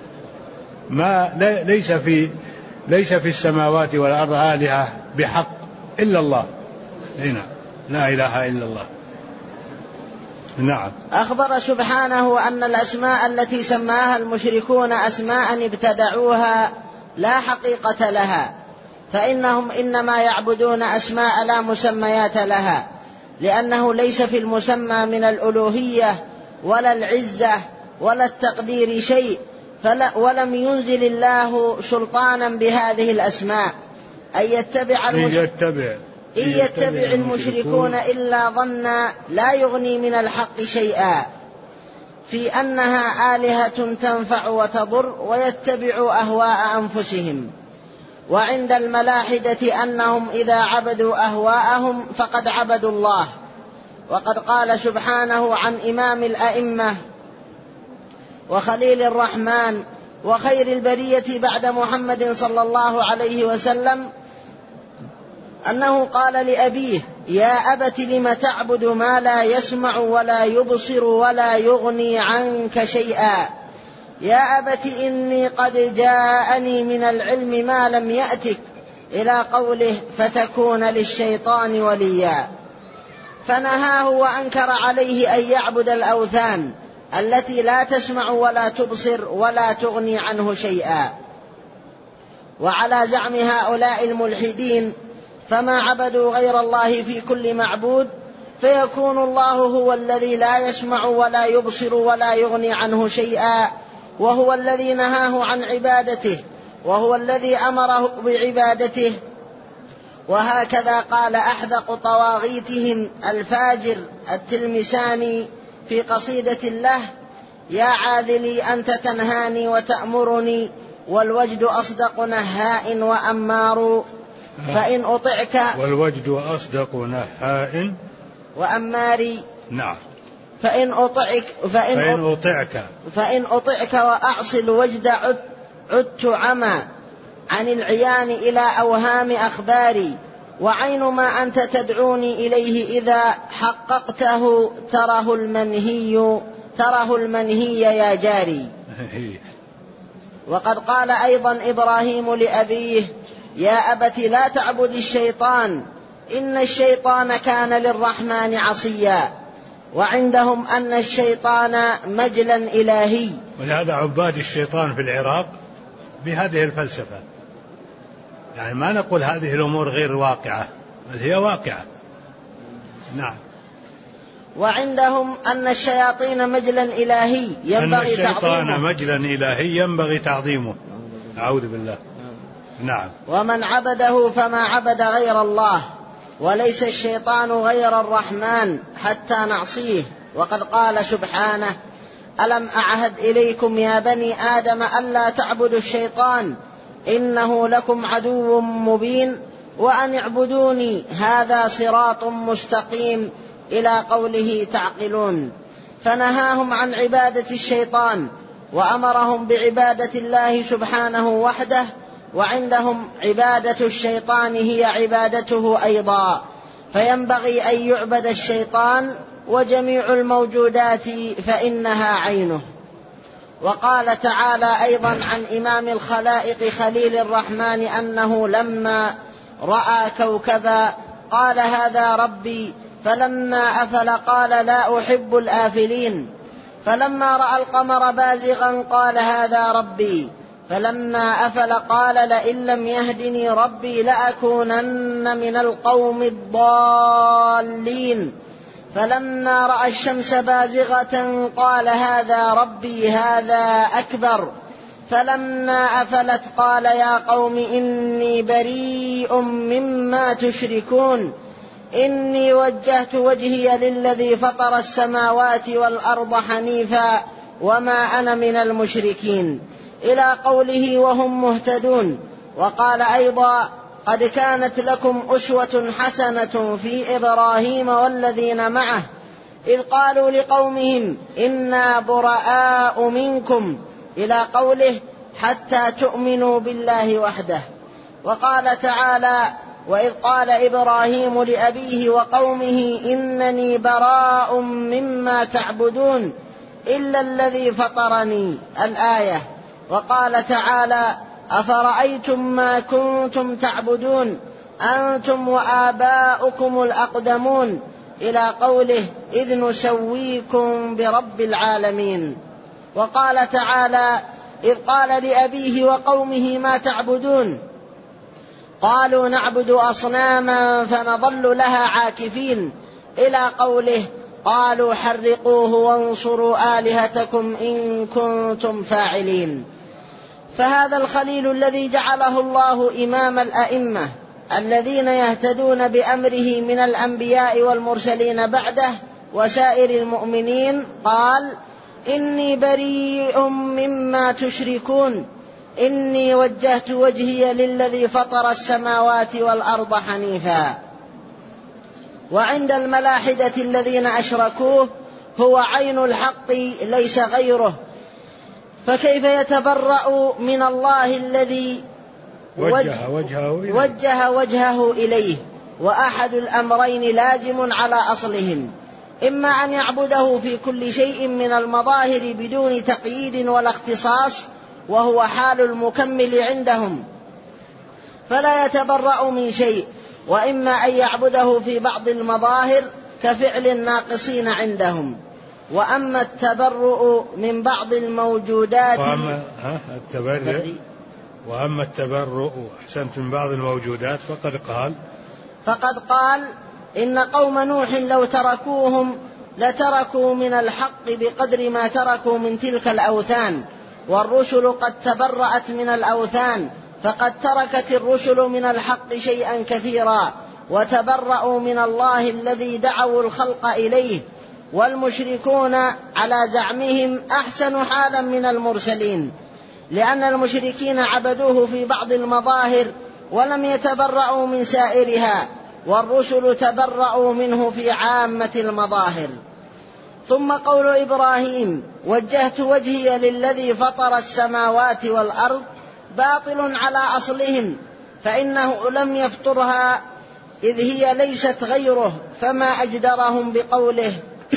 S1: ليس في السماوات والأرض آلهة بحق إلا الله، هنا لا إله إلا الله، نعم.
S3: أخبر سبحانه أن الأسماء التي سماها المشركون أسماء ابتدعوها لا حقيقة لها، فإنهم إنما يعبدون أسماء لا مسميات لها، لأنه ليس في المسمى من الألوهية ولا العزة ولا التقدير شيء، ولم ينزل الله سلطانا بهذه الأسماء إن يتبع المشركون إلا ظنا لا يغني من الحق شيئا في أنها آلهة تنفع وتضر ويتبعوا أهواء أنفسهم. وعند الملاحدة أنهم إذا عبدوا أهواءهم فقد عبدوا الله. وقد قال سبحانه عن إمام الأئمة وخليل الرحمن وخير البرية بعد محمد صلى الله عليه وسلم أنه قال لأبيه: يا أبت لم تعبد ما لا يسمع ولا يبصر ولا يغني عنك شيئا. يا أبت إني قد جاءني من العلم ما لم يأتك، إلى قوله: فتكون للشيطان وليا. فنهاه وأنكر عليه أن يعبد الأوثان التي لا تسمع ولا تبصر ولا تغني عنه شيئا. وعلى زعم هؤلاء الملحدين فما عبدوا غير الله في كل معبود، فيكون الله هو الذي لا يسمع ولا يبصر ولا يغني عنه شيئا، وهو الذي نهاه عن عبادته، وهو الذي أمره بعبادته. وهكذا قال أحذق طواغيتهم الفاجر التلمساني في قصيدة له: يا عاذلي أنت تنهاني وتأمرني، والوجد أصدق نهاء وأمار، فإن أطعك
S1: والوجد أصدق نهاء
S3: وأماري.
S1: نعم.
S3: فإن أطعك وأعصي الوجد عدت عمى عن العيان إلى أوهام أخباري، وعين ما أنت تدعوني إليه إذا حققته تره المنهي يا جاري. وقد قال أيضا إبراهيم لأبيه: يا أبت لا تعبد الشيطان إن الشيطان كان للرحمن عصيا. وعندهم أن الشيطان مجلا إلهي.
S1: ولهذا عباد الشيطان في العراق بهذه الفلسفة، يعني ما نقول هذه الأمور غير واقعة، بل هي واقعة. نعم.
S3: وعندهم أن الشياطين مجلا إلهي ينبغي تعظيمه.
S1: الشيطان مجلا إلهي ينبغي تعظيمه. أعوذ بالله. نعم.
S3: ومن عبده فما عبد غير الله، وليس الشيطان غير الرحمن حتى نعصيه. وقد قال سبحانه: ألم أعهد إليكم يا بني آدم ألا تعبدوا الشيطان إنه لكم عدو مبين وأن اعبدوني هذا صراط مستقيم، إلى قوله تعقلون. فنهاهم عن عبادة الشيطان وأمرهم بعبادة الله سبحانه وحده. وعندهم عبادة الشيطان هي عبادته أيضا، فينبغي أن يعبد الشيطان وجميع الموجودات فإنها عينه. وقال تعالى أيضا عن إمام الخلائق خليل الرحمن أنه لما رأى كوكبا قال: هذا ربي، فلما أفل قال: لا أحب الآفلين. فلما رأى القمر بازغا قال: هذا ربي، فلما أفل قال: لئن لم يهدني ربي لأكونن من القوم الضالين. فلما رأى الشمس بازغة قال: هذا ربي، هذا أكبر. فلما أفلت قال: يا قوم إني بريء مما تشركون، إني وجهت وجهي للذي فطر السماوات والأرض حنيفا وما أنا من المشركين، إلى قوله وهم مهتدون. وقال أيضا: قد كانت لكم أسوة حسنة في إبراهيم والذين معه إذ قالوا لقومهم إنا براء منكم، إلى قوله حتى تؤمنوا بالله وحده. وقال تعالى: وإذ قال إبراهيم لأبيه وقومه إنني براء مما تعبدون إلا الذي فطرني، الآية. وقال تعالى: أفرأيتم ما كنتم تعبدون أنتم وآباؤكم الأقدمون، إلى قوله إذ نسويكم برب العالمين. وقال تعالى: إذ قال لأبيه وقومه ما تعبدون قالوا نعبد أصناما فنظل لها عاكفين، إلى قوله قالوا حرقوه وانصروا آلهتكم إن كنتم فاعلين. فهذا الخليل الذي جعله الله إمام الأئمة الذين يهتدون بأمره من الأنبياء والمرسلين بعده وسائر المؤمنين قال: إني بريء مما تشركون إني وجهت وجهي للذي فطر السماوات والأرض حنيفا. وعند الملاحدة الذين أشركوه هو عين الحق ليس غيره، فكيف يتبرأ من الله الذي وجه وجهه إليه؟ وأحد الأمرين لازم على أصلهم، إما أن يعبده في كل شيء من المظاهر بدون تقييد ولا اختصاص، وهو حال المكمل عندهم فلا يتبرأ من شيء، وإما أن يعبده في بعض المظاهر كفعل الناقصين عندهم. وأما التبرؤ من بعض الموجودات
S1: وأما التبرؤ أحسنت من بعض الموجودات فقد قال
S3: إن قوم نوح لو تركوهم لتركوا من الحق بقدر ما تركوا من تلك الأوثان، والرسل قد تبرأت من الأوثان، فقد تركت الرسل من الحق شيئا كثيرا وتبرأوا من الله الذي دعوا الخلق إليه. والمشركون على زعمهم أحسن حالا من المرسلين، لأن المشركين عبدوه في بعض المظاهر ولم يتبرأوا من سائرها، والرسل تبرأوا منه في عامة المظاهر. ثم قول إبراهيم: وجهت وجهي للذي فطر السماوات والأرض باطل على أصلهم، فإنه لم يفطرها إذ هي ليست غيره، فما أجدرهم بقوله: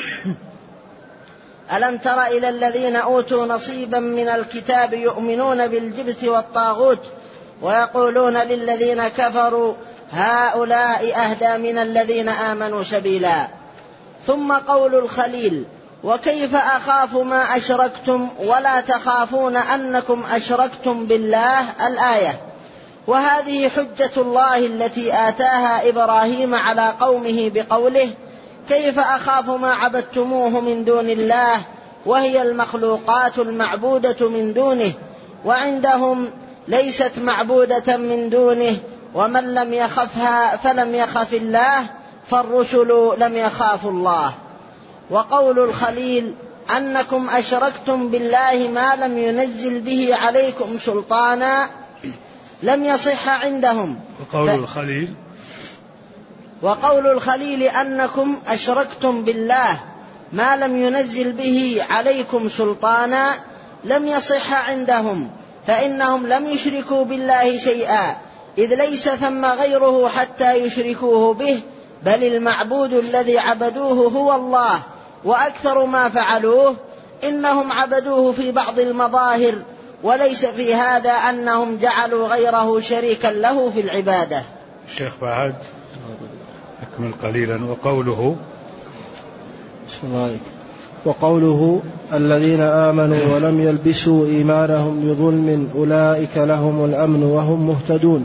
S3: ألم تر إلى الذين أوتوا نصيبا من الكتاب يؤمنون بالجبت والطاغوت ويقولون للذين كفروا هؤلاء أهدى من الذين آمنوا سبيلا. ثم قول الخليل: وكيف أخاف ما أشركتم ولا تخافون أنكم أشركتم بالله، الآية. وهذه حجة الله التي آتاها إبراهيم على قومه بقوله: كيف أخاف ما عبدتموه من دون الله وهي المخلوقات المعبودة من دونه، وعندهم ليست معبودة من دونه، ومن لم يخفها فلم يخف الله، فالرسل لم يخافوا الله. وقول الخليل: أنكم أشركتم بالله ما لم ينزل به عليكم سلطانا لم يصح عندهم. وقول الخليل أنكم أشركتم بالله ما لم ينزل به عليكم سلطانا لم يصح عندهم، فإنهم لم يشركوا بالله شيئا، إذ ليس ثم غيره حتى يشركوه به، بل المعبود الذي عبدوه هو الله. وأكثر ما فعلوه إنهم عبدوه في بعض المظاهر، وليس في هذا أنهم جعلوا غيره شريكا له في العبادة.
S1: الشيخ بعد أكمل قليلا.
S4: وقوله الذين آمنوا ولم يلبسوا إيمانهم بظلم أولئك لهم الأمن وهم مهتدون.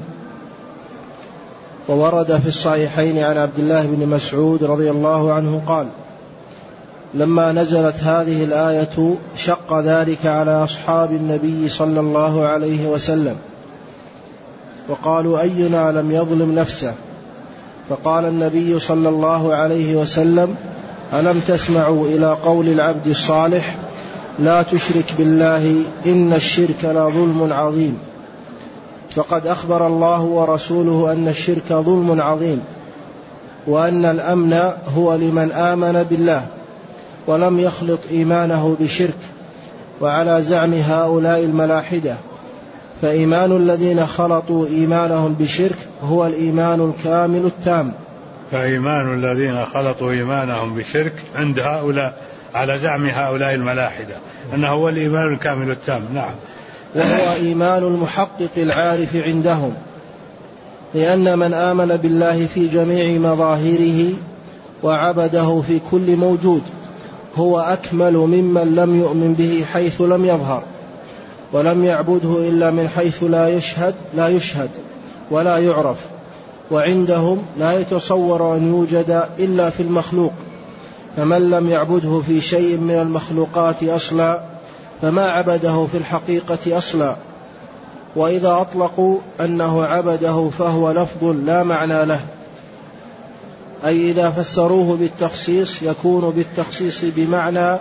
S4: وورد في الصحيحين عن عبد الله بن مسعود رضي الله عنه قال: لما نزلت هذه الآية شق ذلك على أصحاب النبي صلى الله عليه وسلم، وقالوا: أينا لم يظلم نفسه؟ فقال النبي صلى الله عليه وسلم: ألم تسمعوا إلى قول العبد الصالح: لا تشرك بالله إن الشرك لظلم عظيم. فقد أخبر الله ورسوله أن الشرك ظلم عظيم، وأن الأمن هو لمن آمن بالله ولم يخلط إيمانه بشرك. وعلى زعم هؤلاء الملاحدة فإيمان الذين خلطوا إيمانهم بشرك هو الإيمان الكامل التام.
S1: فإيمان الذين خلطوا إيمانهم بشرك عند هؤلاء على زعم هؤلاء الملاحدة أنه هو الإيمان الكامل التام. نعم.
S4: وهو إيمان المحقق العارف عندهم، لأن من آمن بالله في جميع مظاهره وعبده في كل موجود هو أكمل ممن لم يؤمن به حيث لم يظهر، ولم يعبده إلا من حيث لا يشهد ولا يعرف. وعندهم لا يتصور أن يوجد إلا في المخلوق، فمن لم يعبده في شيء من المخلوقات أصلا فما عبده في الحقيقة أصلا. وإذا أطلقوا أنه عبده فهو لفظ لا معنى له، أي إذا فسروه بالتخصيص يكون بالتخصيص بمعنى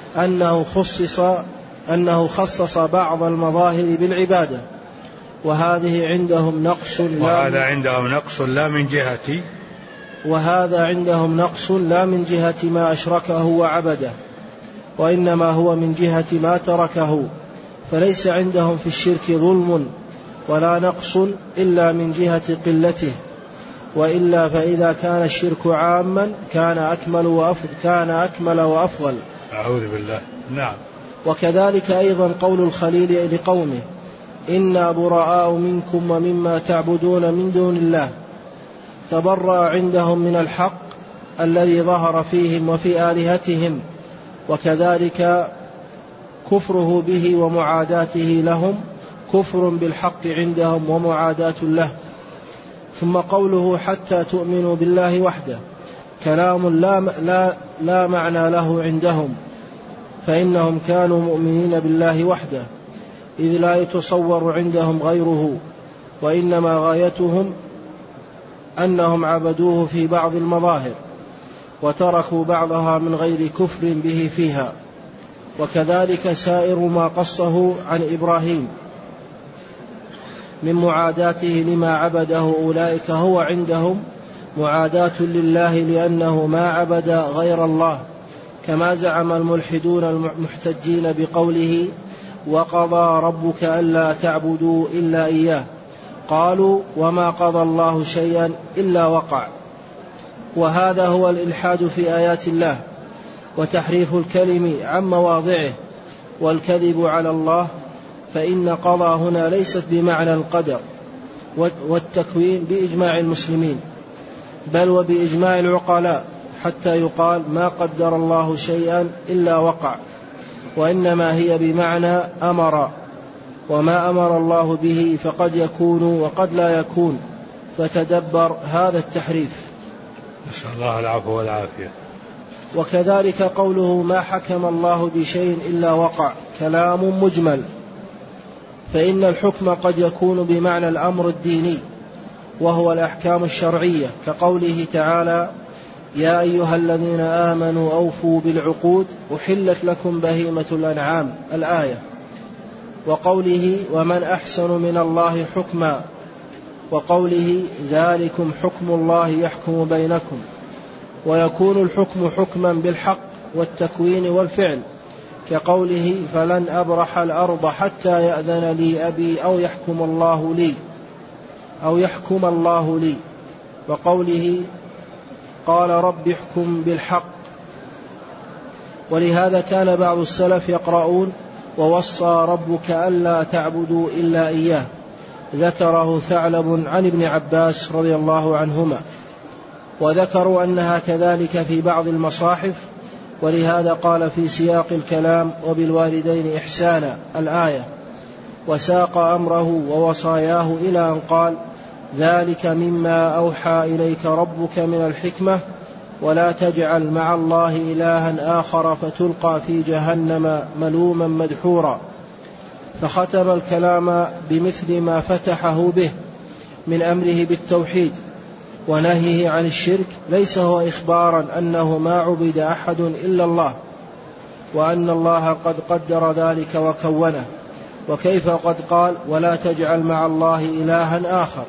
S4: أنه خصص بعض المظاهر بالعبادة، وهذا عندهم نقص لا من جهة ما أشركه وعبده، وإنما هو من جهة ما تركه، فليس عندهم في الشرك ظلم ولا نقص إلا من جهة قلته، وإلا فإذا كان الشرك عاما كان أكمل وأفضل.
S1: أعوذ بالله. نعم.
S4: وكذلك أيضا قول الخليل لقومه إنا براء منكم ومما تعبدون من دون الله، تبرأ عندهم من الحق الذي ظهر فيهم وفي آلهتهم، وكذلك كفره به ومعاداته لهم كفر بالحق عندهم ومعاداة له. ثم قوله حتى تؤمنوا بالله وحده كلام لا معنى له عندهم، فإنهم كانوا مؤمنين بالله وحده إذ لا يتصور عندهم غيره، وإنما غايتهم أنهم عبدوه في بعض المظاهر وتركوا بعضها من غير كفر به فيها. وكذلك سائر ما قصه عن إبراهيم من معاداته لما عبده أولئك هو عندهم معاداة لله، لأنه ما عبد غير الله، كما زعم الملحدون المحتجين بقوله وقضى ربك ألا تعبدوا إلا إياه، قالوا وما قضى الله شيئا إلا وقع. وهذا هو الإلحاد في آيات الله وتحريف الكلم عن مواضعه والكذب على الله، فإن قضى هنا ليست بمعنى القدر والتكوين بإجماع المسلمين، بل وبإجماع العقلاء، حتى يقال ما قدر الله شيئا إلا وقع، وإنما هي بمعنى أمر، وما أمر الله به فقد يكون وقد لا يكون، فتدبر هذا التحريف.
S1: نسأل الله العفو والعافية.
S4: وكذلك قوله ما حكم الله بشيء إلا وقع كلام مجمل، فإن الحكم قد يكون بمعنى الأمر الديني وهو الأحكام الشرعية، كقوله تعالى يا أيها الذين آمنوا أوفوا بالعقود أحلت لكم بهيمة الأنعام الآية، وقوله ومن أحسن من الله حكما، وقوله ذلكم حكم الله يحكم بينكم. ويكون الحكم حكما بالحق والتكوين والفعل، كقوله فلن أبرح الأرض حتى يأذن لي أبي أو يحكم الله لي، وقوله قال رب احكم بالحق. ولهذا كان بعض السلف يقرؤون ووصى ربك ألا تعبدوا إلا إياه، ذكره ثعلب عن ابن عباس رضي الله عنهما، وذكروا أنها كذلك في بعض المصاحف، ولهذا قال في سياق الكلام وبالوالدين إحسانا الآية، وساق أمره ووصاياه إلى أن قال ذلك مما أوحى إليك ربك من الحكمة ولا تجعل مع الله إلها آخر فتلقى في جهنم ملوما مدحورا. فختم الكلام بمثل ما فتحه به من أمره بالتوحيد ونهيه عن الشرك، ليس هو إخبارا أنه ما عبد أحد إلا الله، وأن الله قد قدر ذلك وكونه، وكيف قد قال ولا تجعل مع الله إلها آخر.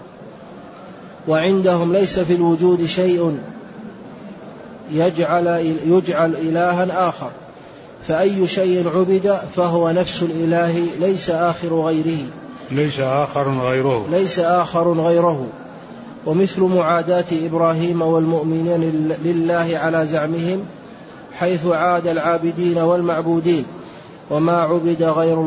S4: وعندهم ليس في الوجود شيء يجعل إلها آخر، فأي شيء عبد فهو نفس الإله ليس آخر غيره. ومثل معاداة إبراهيم والمؤمنين لله على زعمهم، حيث عاد العابدين والمعبودين، وما عبد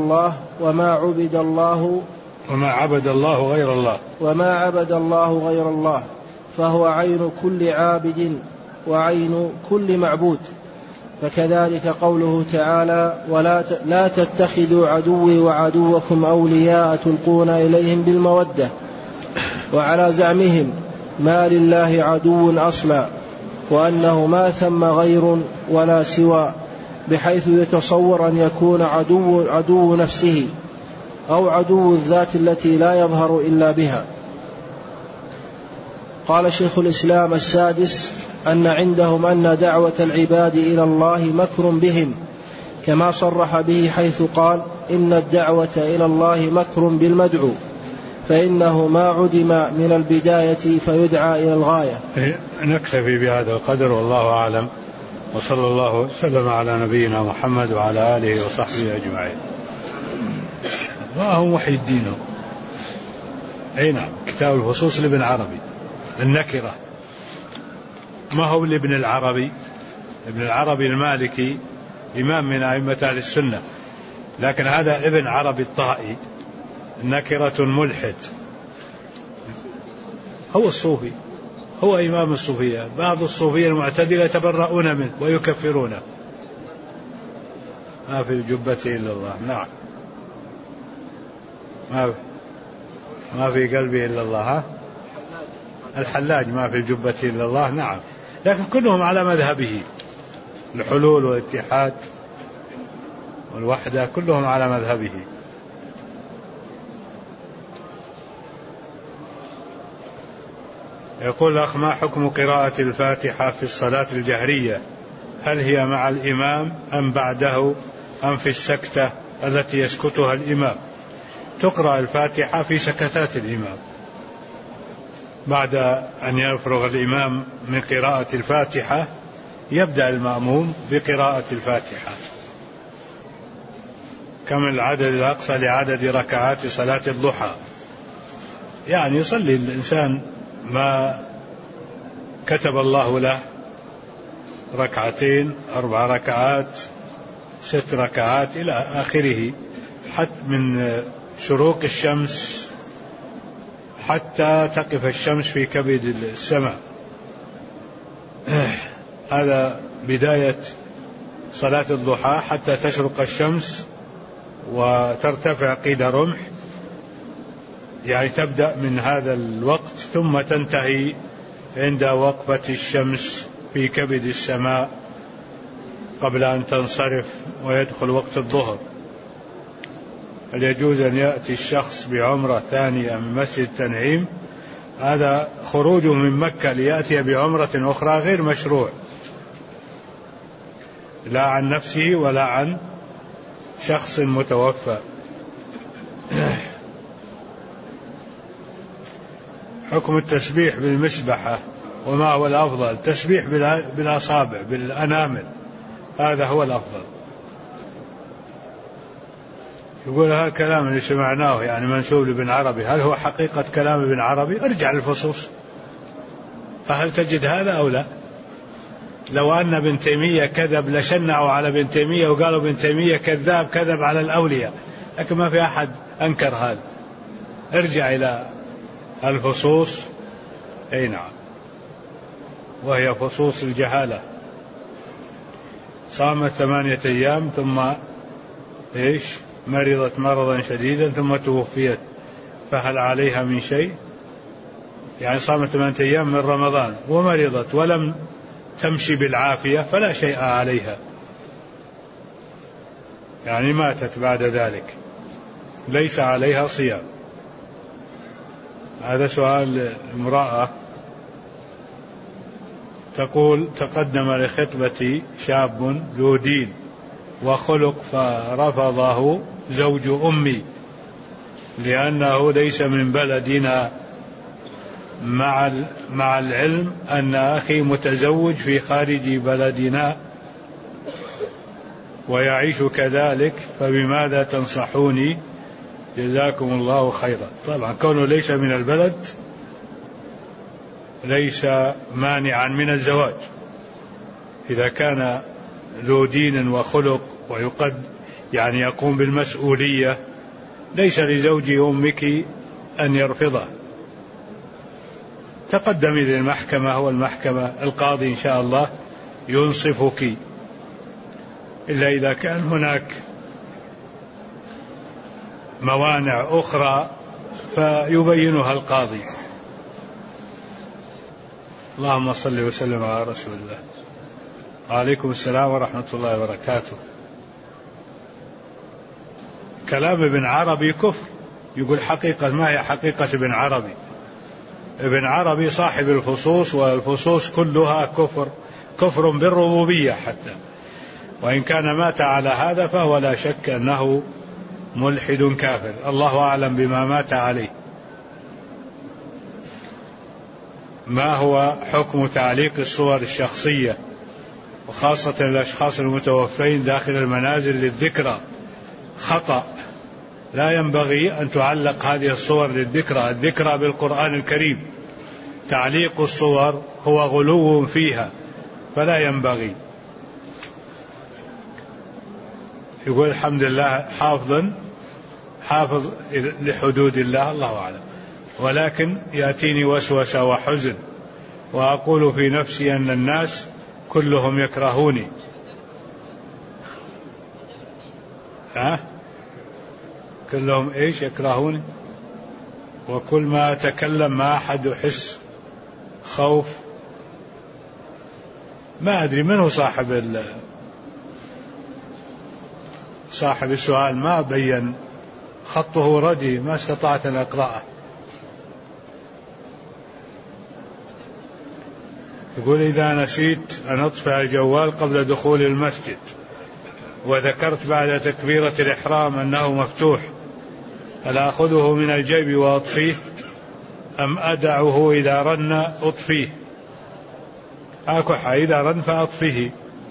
S4: الله غير الله فهو عين كل عابد وعين كل معبود. فكذلك قوله تعالى لا تتخذوا عدوي وعدوكم أولياء تلقون إليهم بالمودة، وعلى زعمهم ما لله عدو أصلا، وأنه ما ثم غير ولا سوى، بحيث يتصور أن يكون عدو نفسه أو عدو الذات التي لا يظهر إلا بها. قال شيخ الإسلام: السادس أن عندهم أن دعوة العباد إلى الله مكر بهم، كما صرح به حيث قال: إن الدعوة إلى الله مكر بالمدعو، فإنه ما عدم من البداية فيدعى إلى الغاية.
S1: نكتفي بهذا القدر والله أعلم، وصلى الله وسلم على نبينا محمد وعلى آله وصحبه أجمعين. وهو محي الدين. أي نعم، كتاب الفصوص لابن عربي. النكرة ما هو لابن العربي؟ ابن العربي المالكي إمام من أئمة أهل السنة، لكن هذا ابن عربي الطائي نكرة ملحد، هو الصوفي، هو إمام الصوفية. بعض الصوفية المعتدلة يتبرؤون منه ويكفرونه. ما في الجبة إلا الله. نعم، ما في قلبي إلا الله. ها؟ الحلاج ما في الجبة إلا الله. نعم، لكن كلهم على مذهبه، الحلول والاتحاد والوحدة كلهم على مذهبه. يقول الأخ: ما حكم قراءة الفاتحة في الصلاة الجهرية؟ هل هي مع الإمام أم بعده أم في السكتة التي يسكتها الإمام؟ تقرأ الفاتحة في سكتات الإمام، بعد أن يفرغ الإمام من قراءة الفاتحة يبدأ المأموم بقراءة الفاتحة. كم العدد الأقصى لعدد ركعات صلاة الضحى؟ يعني يصلي الإنسان ما كتب الله له، 2 ركعتين 4 ركعات 6 ركعات إلى آخره، حتى من شروق الشمس حتى تقف الشمس في كبد السماء. هذا بداية صلاة الضحى حتى تشرق الشمس وترتفع قيد رمح، يعني تبدأ من هذا الوقت ثم تنتهي عند وقفة الشمس في كبد السماء قبل أن تنصرف ويدخل وقت الظهر. هل يجوز أن يأتي الشخص بعمرة ثانية من مسجد التنعيم؟ هذا خروجه من مكة ليأتي بعمرة أخرى غير مشروع، لا عن نفسه ولا عن شخص متوفى. حكم التسبيح بالمسبحة وما هو الأفضل؟ التسبيح بالأصابع بالأنامل، هذا هو الأفضل. يقول هذا الكلام اللي سمعناه يعني منسوب لابن عربي، هل هو حقيقة كلام ابن عربي؟ ارجع للفصوص، فهل تجد هذا أو لا؟ لو أن ابن تيمية كذب لشنعوا على ابن تيمية وقالوا ابن تيمية كذاب، كذب على الأولياء، لكن ما في أحد أنكر هذا. ارجع إلى الفصوص. أي نعم، وهي فصوص الجهالة. صامت 8 أيام ثم مرضت مرضا شديدا ثم توفيت، فهل عليها من شيء؟ يعني صامت 8 أيام من رمضان ومرضت ولم تمشي بالعافية فلا شيء عليها، يعني ماتت بعد ذلك، ليس عليها صيام. هذا سؤال امرأة تقول: تقدم لخطبتي شاب ذو دين وخلق فرفضه زوج أمي لأنه ليس من بلدنا، مع العلم أن أخي متزوج في خارج بلدنا ويعيش كذلك، فبماذا تنصحوني؟ جزاكم الله خيرا. طبعا كونه ليس من البلد ليس مانعا من الزواج، إذا كان ذو دين وخلق ويقد يعني يقوم بالمسؤولية، ليس لزوج أمك أن يرفضه. تقدمي للمحكمة والمحكمة القاضي إن شاء الله ينصفك، إلا إذا كان هناك موانع أخرى فيبينها القاضي. اللهم صل وسلم على رسول الله. وعليكم السلام ورحمة الله وبركاته. كلام ابن عربي كفر. يقول حقيقة، ما هي حقيقة ابن عربي؟ ابن عربي صاحب الفصوص، والفصوص كلها كفر، كفر بالربوبية حتى، وإن كان مات على هذا فهو لا شك أنه ملحد كافر، الله أعلم بما مات عليه. ما هو حكم تعليق الصور الشخصية وخاصة الأشخاص المتوفين داخل المنازل للذكرى؟ خطأ، لا ينبغي أن تعلق هذه الصور للذكرى. الذكرى بالقرآن الكريم، تعليق الصور هو غلو فيها فلا ينبغي. يقول الحمد لله حافظ لحدود الله، الله أعلم، ولكن يأتيني وسوسة وحزن وأقول في نفسي أن الناس كلهم يكرهوني. كلهم إيش يكرهوني؟ وكل ما أتكلم ما أحد يحس خوف. ما أدري من هو صاحب السؤال، ما بين خطه ردي، ما استطعت أن أقرأه. يقول إذا نسيت أن أطفئ الجوال قبل دخول المسجد وذكرت بعد تكبيرة الإحرام أنه مفتوح، هل أخذه من الجيب وأطفيه أم أدعه إذا رن أطفيه؟ إذا رن فأطفيه.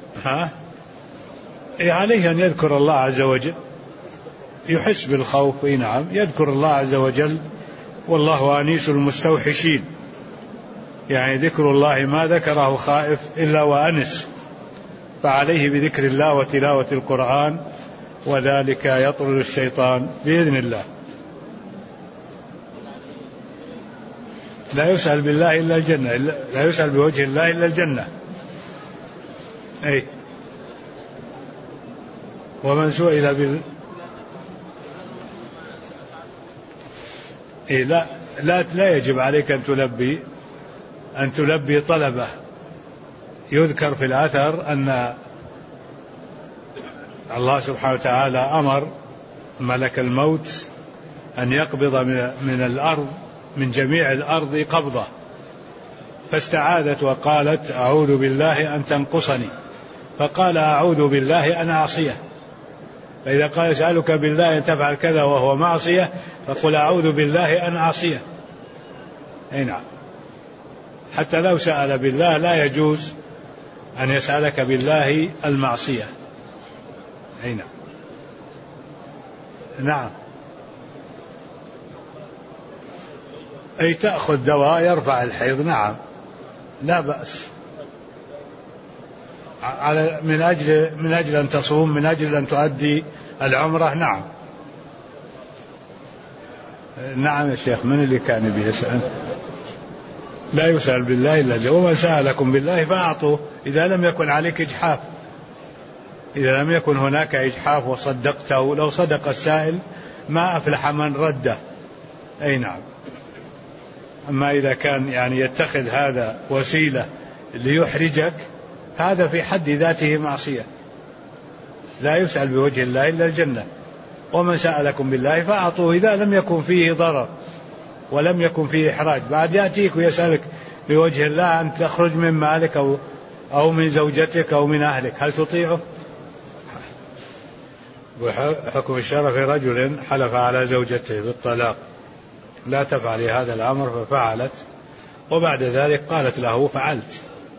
S1: عليه أن يذكر الله عز وجل، يحس بالخوف، نعم يذكر الله عز وجل، والله أنيس المستوحشين، يعني ذكر الله ما ذكره خائف إلا وأنس، فعليه بذكر الله وتلاوة القرآن، وذلك يطرد الشيطان بإذن الله. لا يسأل بالله إلا الجنة، لا يسأل بوجه الله إلا الجنة. ومن سئل لا يجب عليك أن تلبي طلبه. يذكر في الأثر أن الله سبحانه وتعالى أمر ملك الموت أن يقبض من الأرض، من جميع الأرض قبضة، فاستعاذت وقالت أعوذ بالله أن تنقصني، فقال أعوذ بالله أن أعصيه. فإذا قال أسألك بالله أن تفعل كذا وهو معصية، فقل أعوذ بالله أن أعصيه. نعم، حتى لو سأل بالله لا يجوز أن يسألك بالله المعصية. نعم. تأخذ دواء يرفع الحيض، نعم لا بأس، من أجل أن تصوم، من أجل أن تؤدي العمرة، نعم. نعم يا شيخ، من اللي كان بيسأل؟ لا يسأل بالله إلا الجنة، ومن سألكم بالله فأعطوه إذا لم يكن عليك إجحاف، إذا لم يكن هناك إجحاف وصدقته. لو صدق السائل ما أفلح من رده. نعم. أما إذا كان يعني يتخذ هذا وسيلة ليحرجك، هذا في حد ذاته معصية. لا يسأل بوجه الله إلا الجنة. ومن سألكم بالله فأعطوه إذا لم يكن فيه ضرر ولم يكن فيه إحراج. بعد يأتيك ويسألك بوجه الله أن تخرج من مالك أو من زوجتك أو من أهلك، هل تطيعه؟ وحكم الشرع في رجل حلف على زوجته بالطلاق لا تفعلي هذا الأمر ففعلت، وبعد ذلك قالت له فعلت.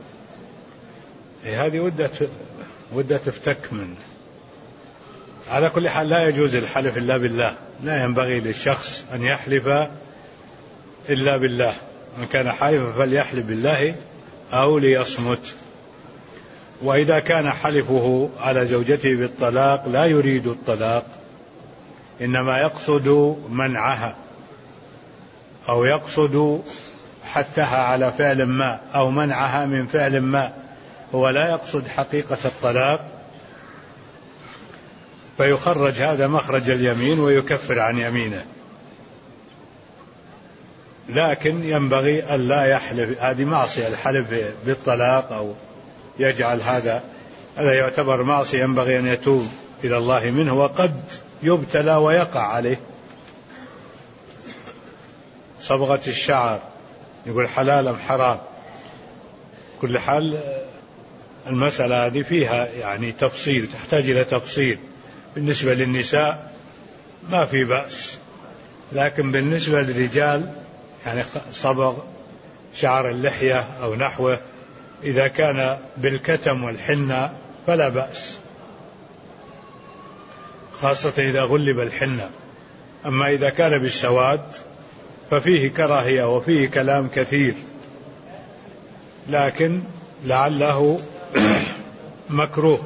S1: هذه ودة تفتك منه. على كل حال لا يجوز الحلف إلا بالله، لا ينبغي للشخص أن يحلف إلا بالله. من كان حالفا فليحلف بالله أو ليصمت. وإذا كان حلفه على زوجته بالطلاق لا يريد الطلاق، إنما يقصد منعها أو يقصد حثها على فعل ما أو منعها من فعل ما، هو لا يقصد حقيقة الطلاق، فيخرج هذا مخرج اليمين ويكفر عن يمينه. لكن ينبغي أن لا يحلف، هذه معصية الحلف بالطلاق أو يجعل هذا يعتبر معصية، ينبغي أن يتوب إلى الله منه، وقد يبتلى ويقع عليه. صبغة الشعر يقول حلال أم حرام، كل حال المسألة هذه فيها يعني تفصيل، تحتاج إلى تفصيل. بالنسبة للنساء ما في بأس، لكن بالنسبة للرجال يعني صبغ شعر اللحية أو نحوه إذا كان بالكتم والحنة فلا بأس، خاصة إذا غلب الحنة. أما إذا كان بالسواد ففيه كراهية وفيه كلام كثير، لكن لعله مكروه.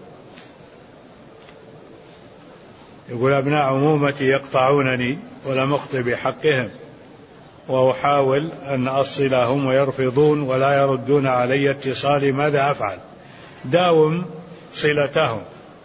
S1: يقول أبناء عمومتي يقطعونني ولم أخطئ بحقهم، وأحاول أن أصلهم ويرفضون ولا يردون علي اتصالي، ماذا أفعل؟ داوم صلتهم.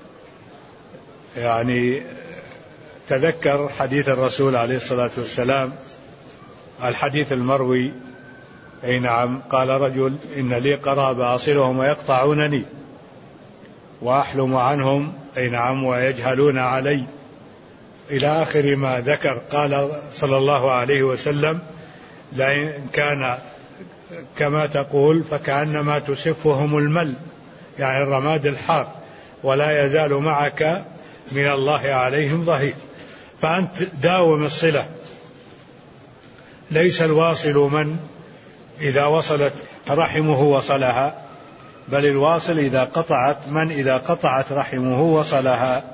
S1: يعني تذكر حديث الرسول عليه الصلاة والسلام، الحديث المروي، أي نعم، قال رجل إن لي قرابة أصلهم ويقطعونني وأحلم عنهم، أي نعم، ويجهلون علي، إلى آخر ما ذكر. قال صلى الله عليه وسلم لئن كان كما تقول فكأنما تسفهم المل، يعني الرماد الحار، ولا يزال معك من الله عليهم ظهير. فأنت داوم الصلة. ليس الواصل من إذا وصلت رحمه وصلها، بل الواصل إذا قطعت من إذا قطعت رحمه وصلها.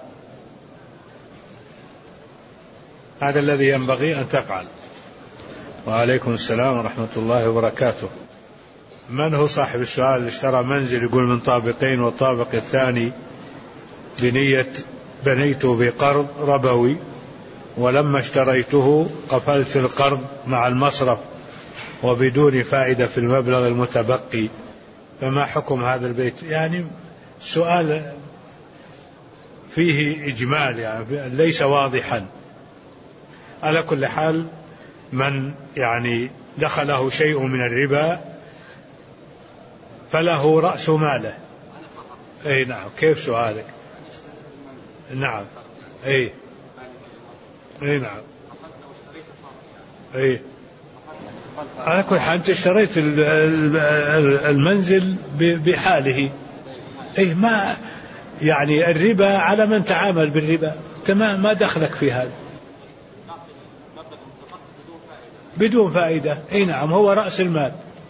S1: هذا الذي ينبغي أن تفعل. وعليكم السلام ورحمة الله وبركاته. من هو صاحب السؤال اللي اشترى منزل يقول من طابقين، والطابق الثاني بنية بنيته بقرض ربوي، ولما اشتريته قفلت القرض مع المصرف وبدون فائدة في المبلغ المتبقي، فما حكم هذا البيت؟ يعني سؤال فيه إجمال، يعني ليس واضحا. على كل حال من يعني دخله شيء من الربا فله رأس ماله. أي نعم. كيف سؤالك؟ نعم. أي نعم. أي على كل حال أنت اشتريت المنزل بحاله. أي ما يعني الربا على من تعامل بالربا، تمام، ما دخلك في هذا. بدون فائدة. أي نعم، هو رأس المال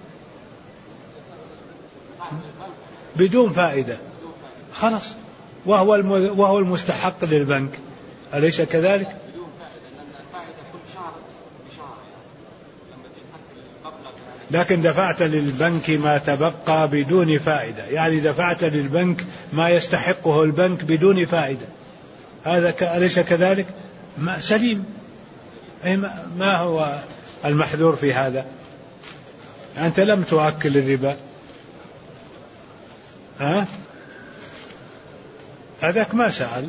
S1: بدون فائدة، خلاص، وهو المستحق للبنك، أليس كذلك؟ لكن دفعت للبنك ما تبقى بدون فائدة، يعني دفعت للبنك ما يستحقه البنك بدون فائدة، هذا أليس كذلك؟ سليم. ما هو المحذور في هذا؟ أنت لم تؤكل الربا، هذاك ما سأل.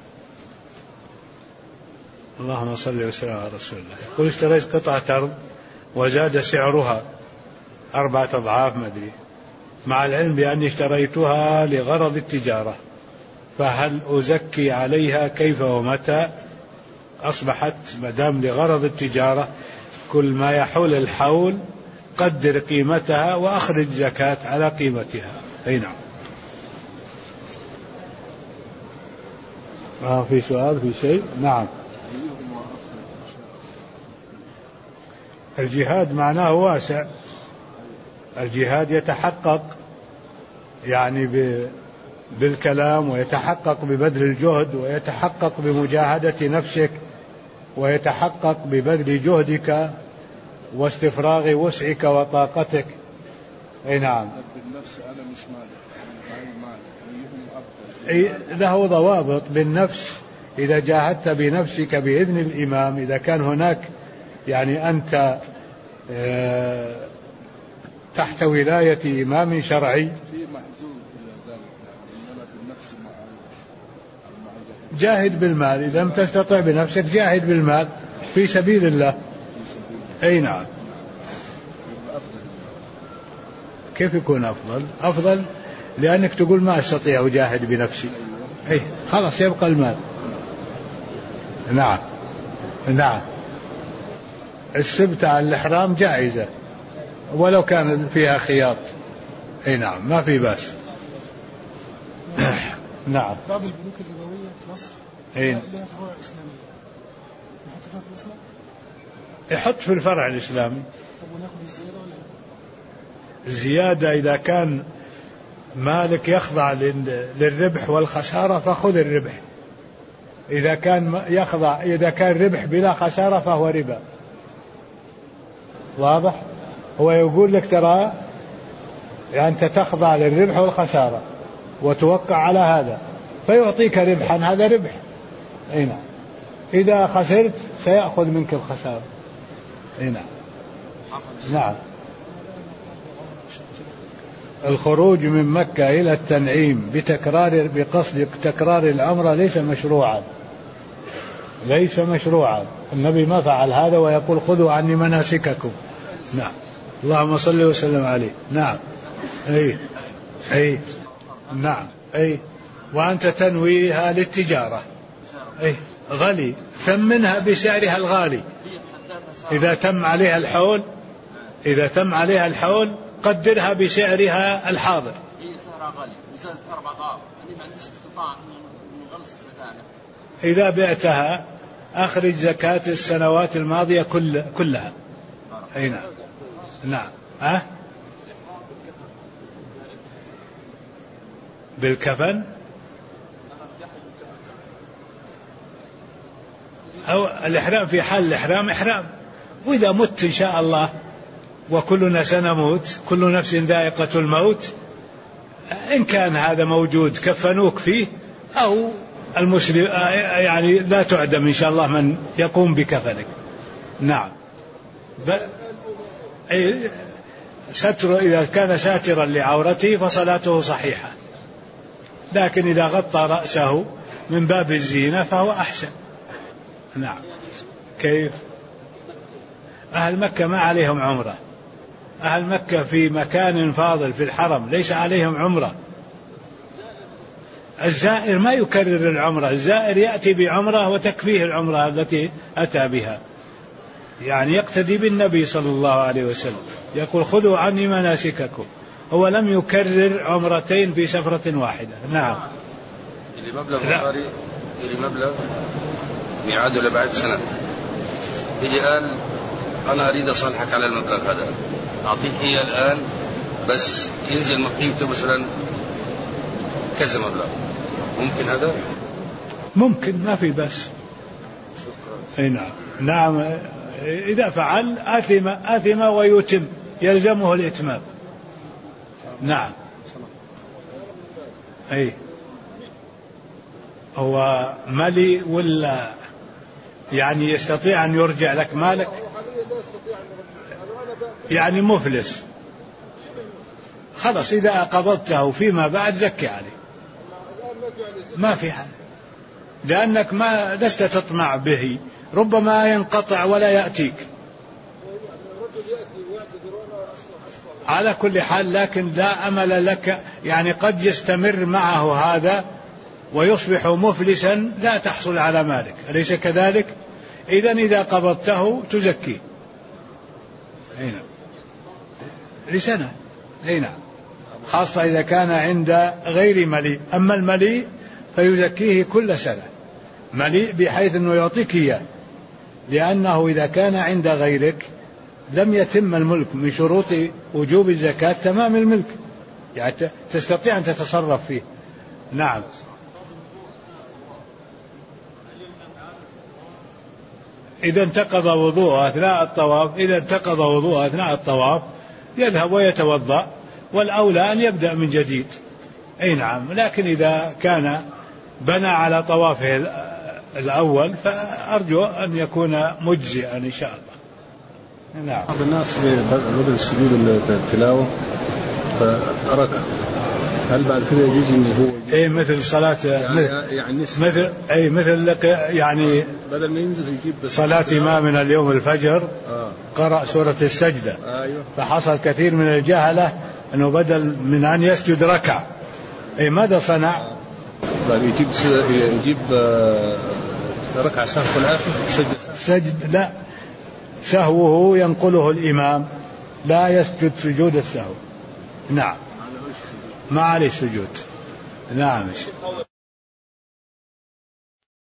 S1: اللهم صل وسلم على رسول الله. يقول اشتريت قطعة أرض وزاد سعرها 4 أضعاف ما أدري، مع العلم بأني اشتريتها لغرض التجارة، فهل أزكي عليها كيف ومتى؟ أصبحت مدام لغرض التجارة كل ما يحول الحول قدر قيمتها وأخرج زكاة على قيمتها. أي نعم. في سؤال في شيء؟ نعم. الجهاد معناه واسع. الجهاد يتحقق يعني بالكلام، ويتحقق ببذل الجهد، ويتحقق بمجاهدة نفسك، ويتحقق ببذل جهدك واستفراغ وسعك وطاقتك. أي نعم. له ضوابط بالنفس. إذا جاهدت بنفسك بإذن الإمام، إذا كان هناك يعني أنت تحت ولاية إمام شرعي، جاهد بالمال. إذا لم تستطع بنفسك جاهد بالمال في سبيل الله. أي نعم. كيف يكون أفضل؟ أفضل لأنك تقول ما أستطيع أجاهد بنفسي، أي خلاص يبقى المال. نعم نعم. السبت على الإحرام جائزة ولو كان فيها خياط، أي نعم ما في بأس. نعم.
S5: بعض البنوك الربوية في مصر لها فروع إسلامية، يحط فيها فلوسنا؟
S1: يحط في الفرع الإسلامي.
S5: طب وناخد الزيادة ولا لا؟
S1: الزيادة إذا كان مالك يخضع للربح والخسارة فخذ الربح، إذا كان يخضع، إذا كان ربح بلا خسارة فهو ربا. واضح؟ هو يقول لك ترى يعني أنت تخضع للربح والخسارة وتوقع على هذا فيعطيك ربحا، هذا ربح. أي نعم. إذا خسرت سيأخذ منك الخسارة. أي نعم. نعم. الخروج من مكة إلى التنعيم بقصد تكرار العمرة ليس مشروعا، ليس مشروعا. النبي ما فعل هذا ويقول خذوا عني مناسككم. نعم. اللهم صل وسلم عليه. نعم. أي نعم. أي وأنت تنويها للتجارة، أي غلي، ثمنها بسعرها الغالي. إذا تم عليها الحول، إذا تم عليها الحول قدرها بسعرها الحاضر. إذا بعتها أخرج زكاة السنوات الماضية كلها. أي نعم. نعم. بالكفن أو الإحرام، في حال الإحرام إحرام، وإذا مت إن شاء الله وكلنا سنموت، كل نفس ذائقة الموت، إن كان هذا موجود كفنوك فيه، أو المسلم يعني لا تعدم إن شاء الله من يقوم بكفنك. نعم. ستر إذا كان ساترا لعورته فصلاته صحيحة، لكن إذا غطى رأسه من باب الزينة فهو أحسن. نعم. كيف؟ أهل مكة ما عليهم عمرة، أهل مكة في مكان فاضل في الحرم ليس عليهم عمرة. الزائر ما يكرر العمرة، الزائر يأتي بعمرة وتكفيه العمرة التي أتى بها، يعني يقتدي بالنبي صلى الله عليه وسلم، يقول خذوا عني مناسككم. هو لم يكرر عمرتين في سفرة واحدة. نعم.
S6: اللي مبلغ مصاري، اللي مبلغ ميعاده لبعد سنة، يجي قال أنا أريد أصالحك على المبلغ هذا، أعطيك إياه الآن بس ينزل من قيمته مثلا كذا مبلغ، ممكن هذا؟
S1: ممكن، ما في بس. أي نعم. نعم. إذا فعل آثم ويتم، يلزمه الإتمام. نعم. أي هو مالي ولا يعني يستطيع أن يرجع لك مالك؟ يعني مفلس، خلاص إذا قبضته فيما بعد زكي عليه، ما في حال، لأنك ما لست تطمع به، ربما ينقطع ولا يأتيك على كل حال، لكن لا أمل لك، يعني قد يستمر معه هذا ويصبح مفلسا لا تحصل على مالك، أليس كذلك؟ إذن إذا قبضته تزكيه. هنا لسنة. هنا خاصة إذا كان عند غير مليء، أما المليء فيزكيه كل سنة، مليء بحيث أنه يعطيك إياه، لأنه إذا كان عند غيرك لم يتم الملك. من شروط وجوب الزكاة تمام الملك، يعني تستطيع أن تتصرف فيه. نعم. إذا انتقض وضوءه أثناء الطواف، إذا انتقض وضوءه أثناء الطواف يذهب ويتوضأ، والأولى أن يبدأ من جديد. أي نعم. لكن إذا كان بنى على طوافه الأول فأرجو أن يكون مجزئا إن شاء الله. نعم.
S7: بعض الناس بدل السجود التلاوة فركع، هل بعد كده يجوز انه هو
S1: اي مثل صلاة
S7: يعني
S1: مثل يعني
S7: بدل ما ينزل يجيب
S1: صلاة إمامنا اليوم الفجر قرأ سورة السجدة.
S7: أيوه.
S1: فحصل كثير من الجهلة أنه بدل من أن يسجد ركع. ماذا صنع؟
S7: يجيب ركعة سهو في الآخر
S1: سجد لا، سهوه ينقله الإمام، لا يسجد سجود السهو. نعم ما عليه سجود. نعم.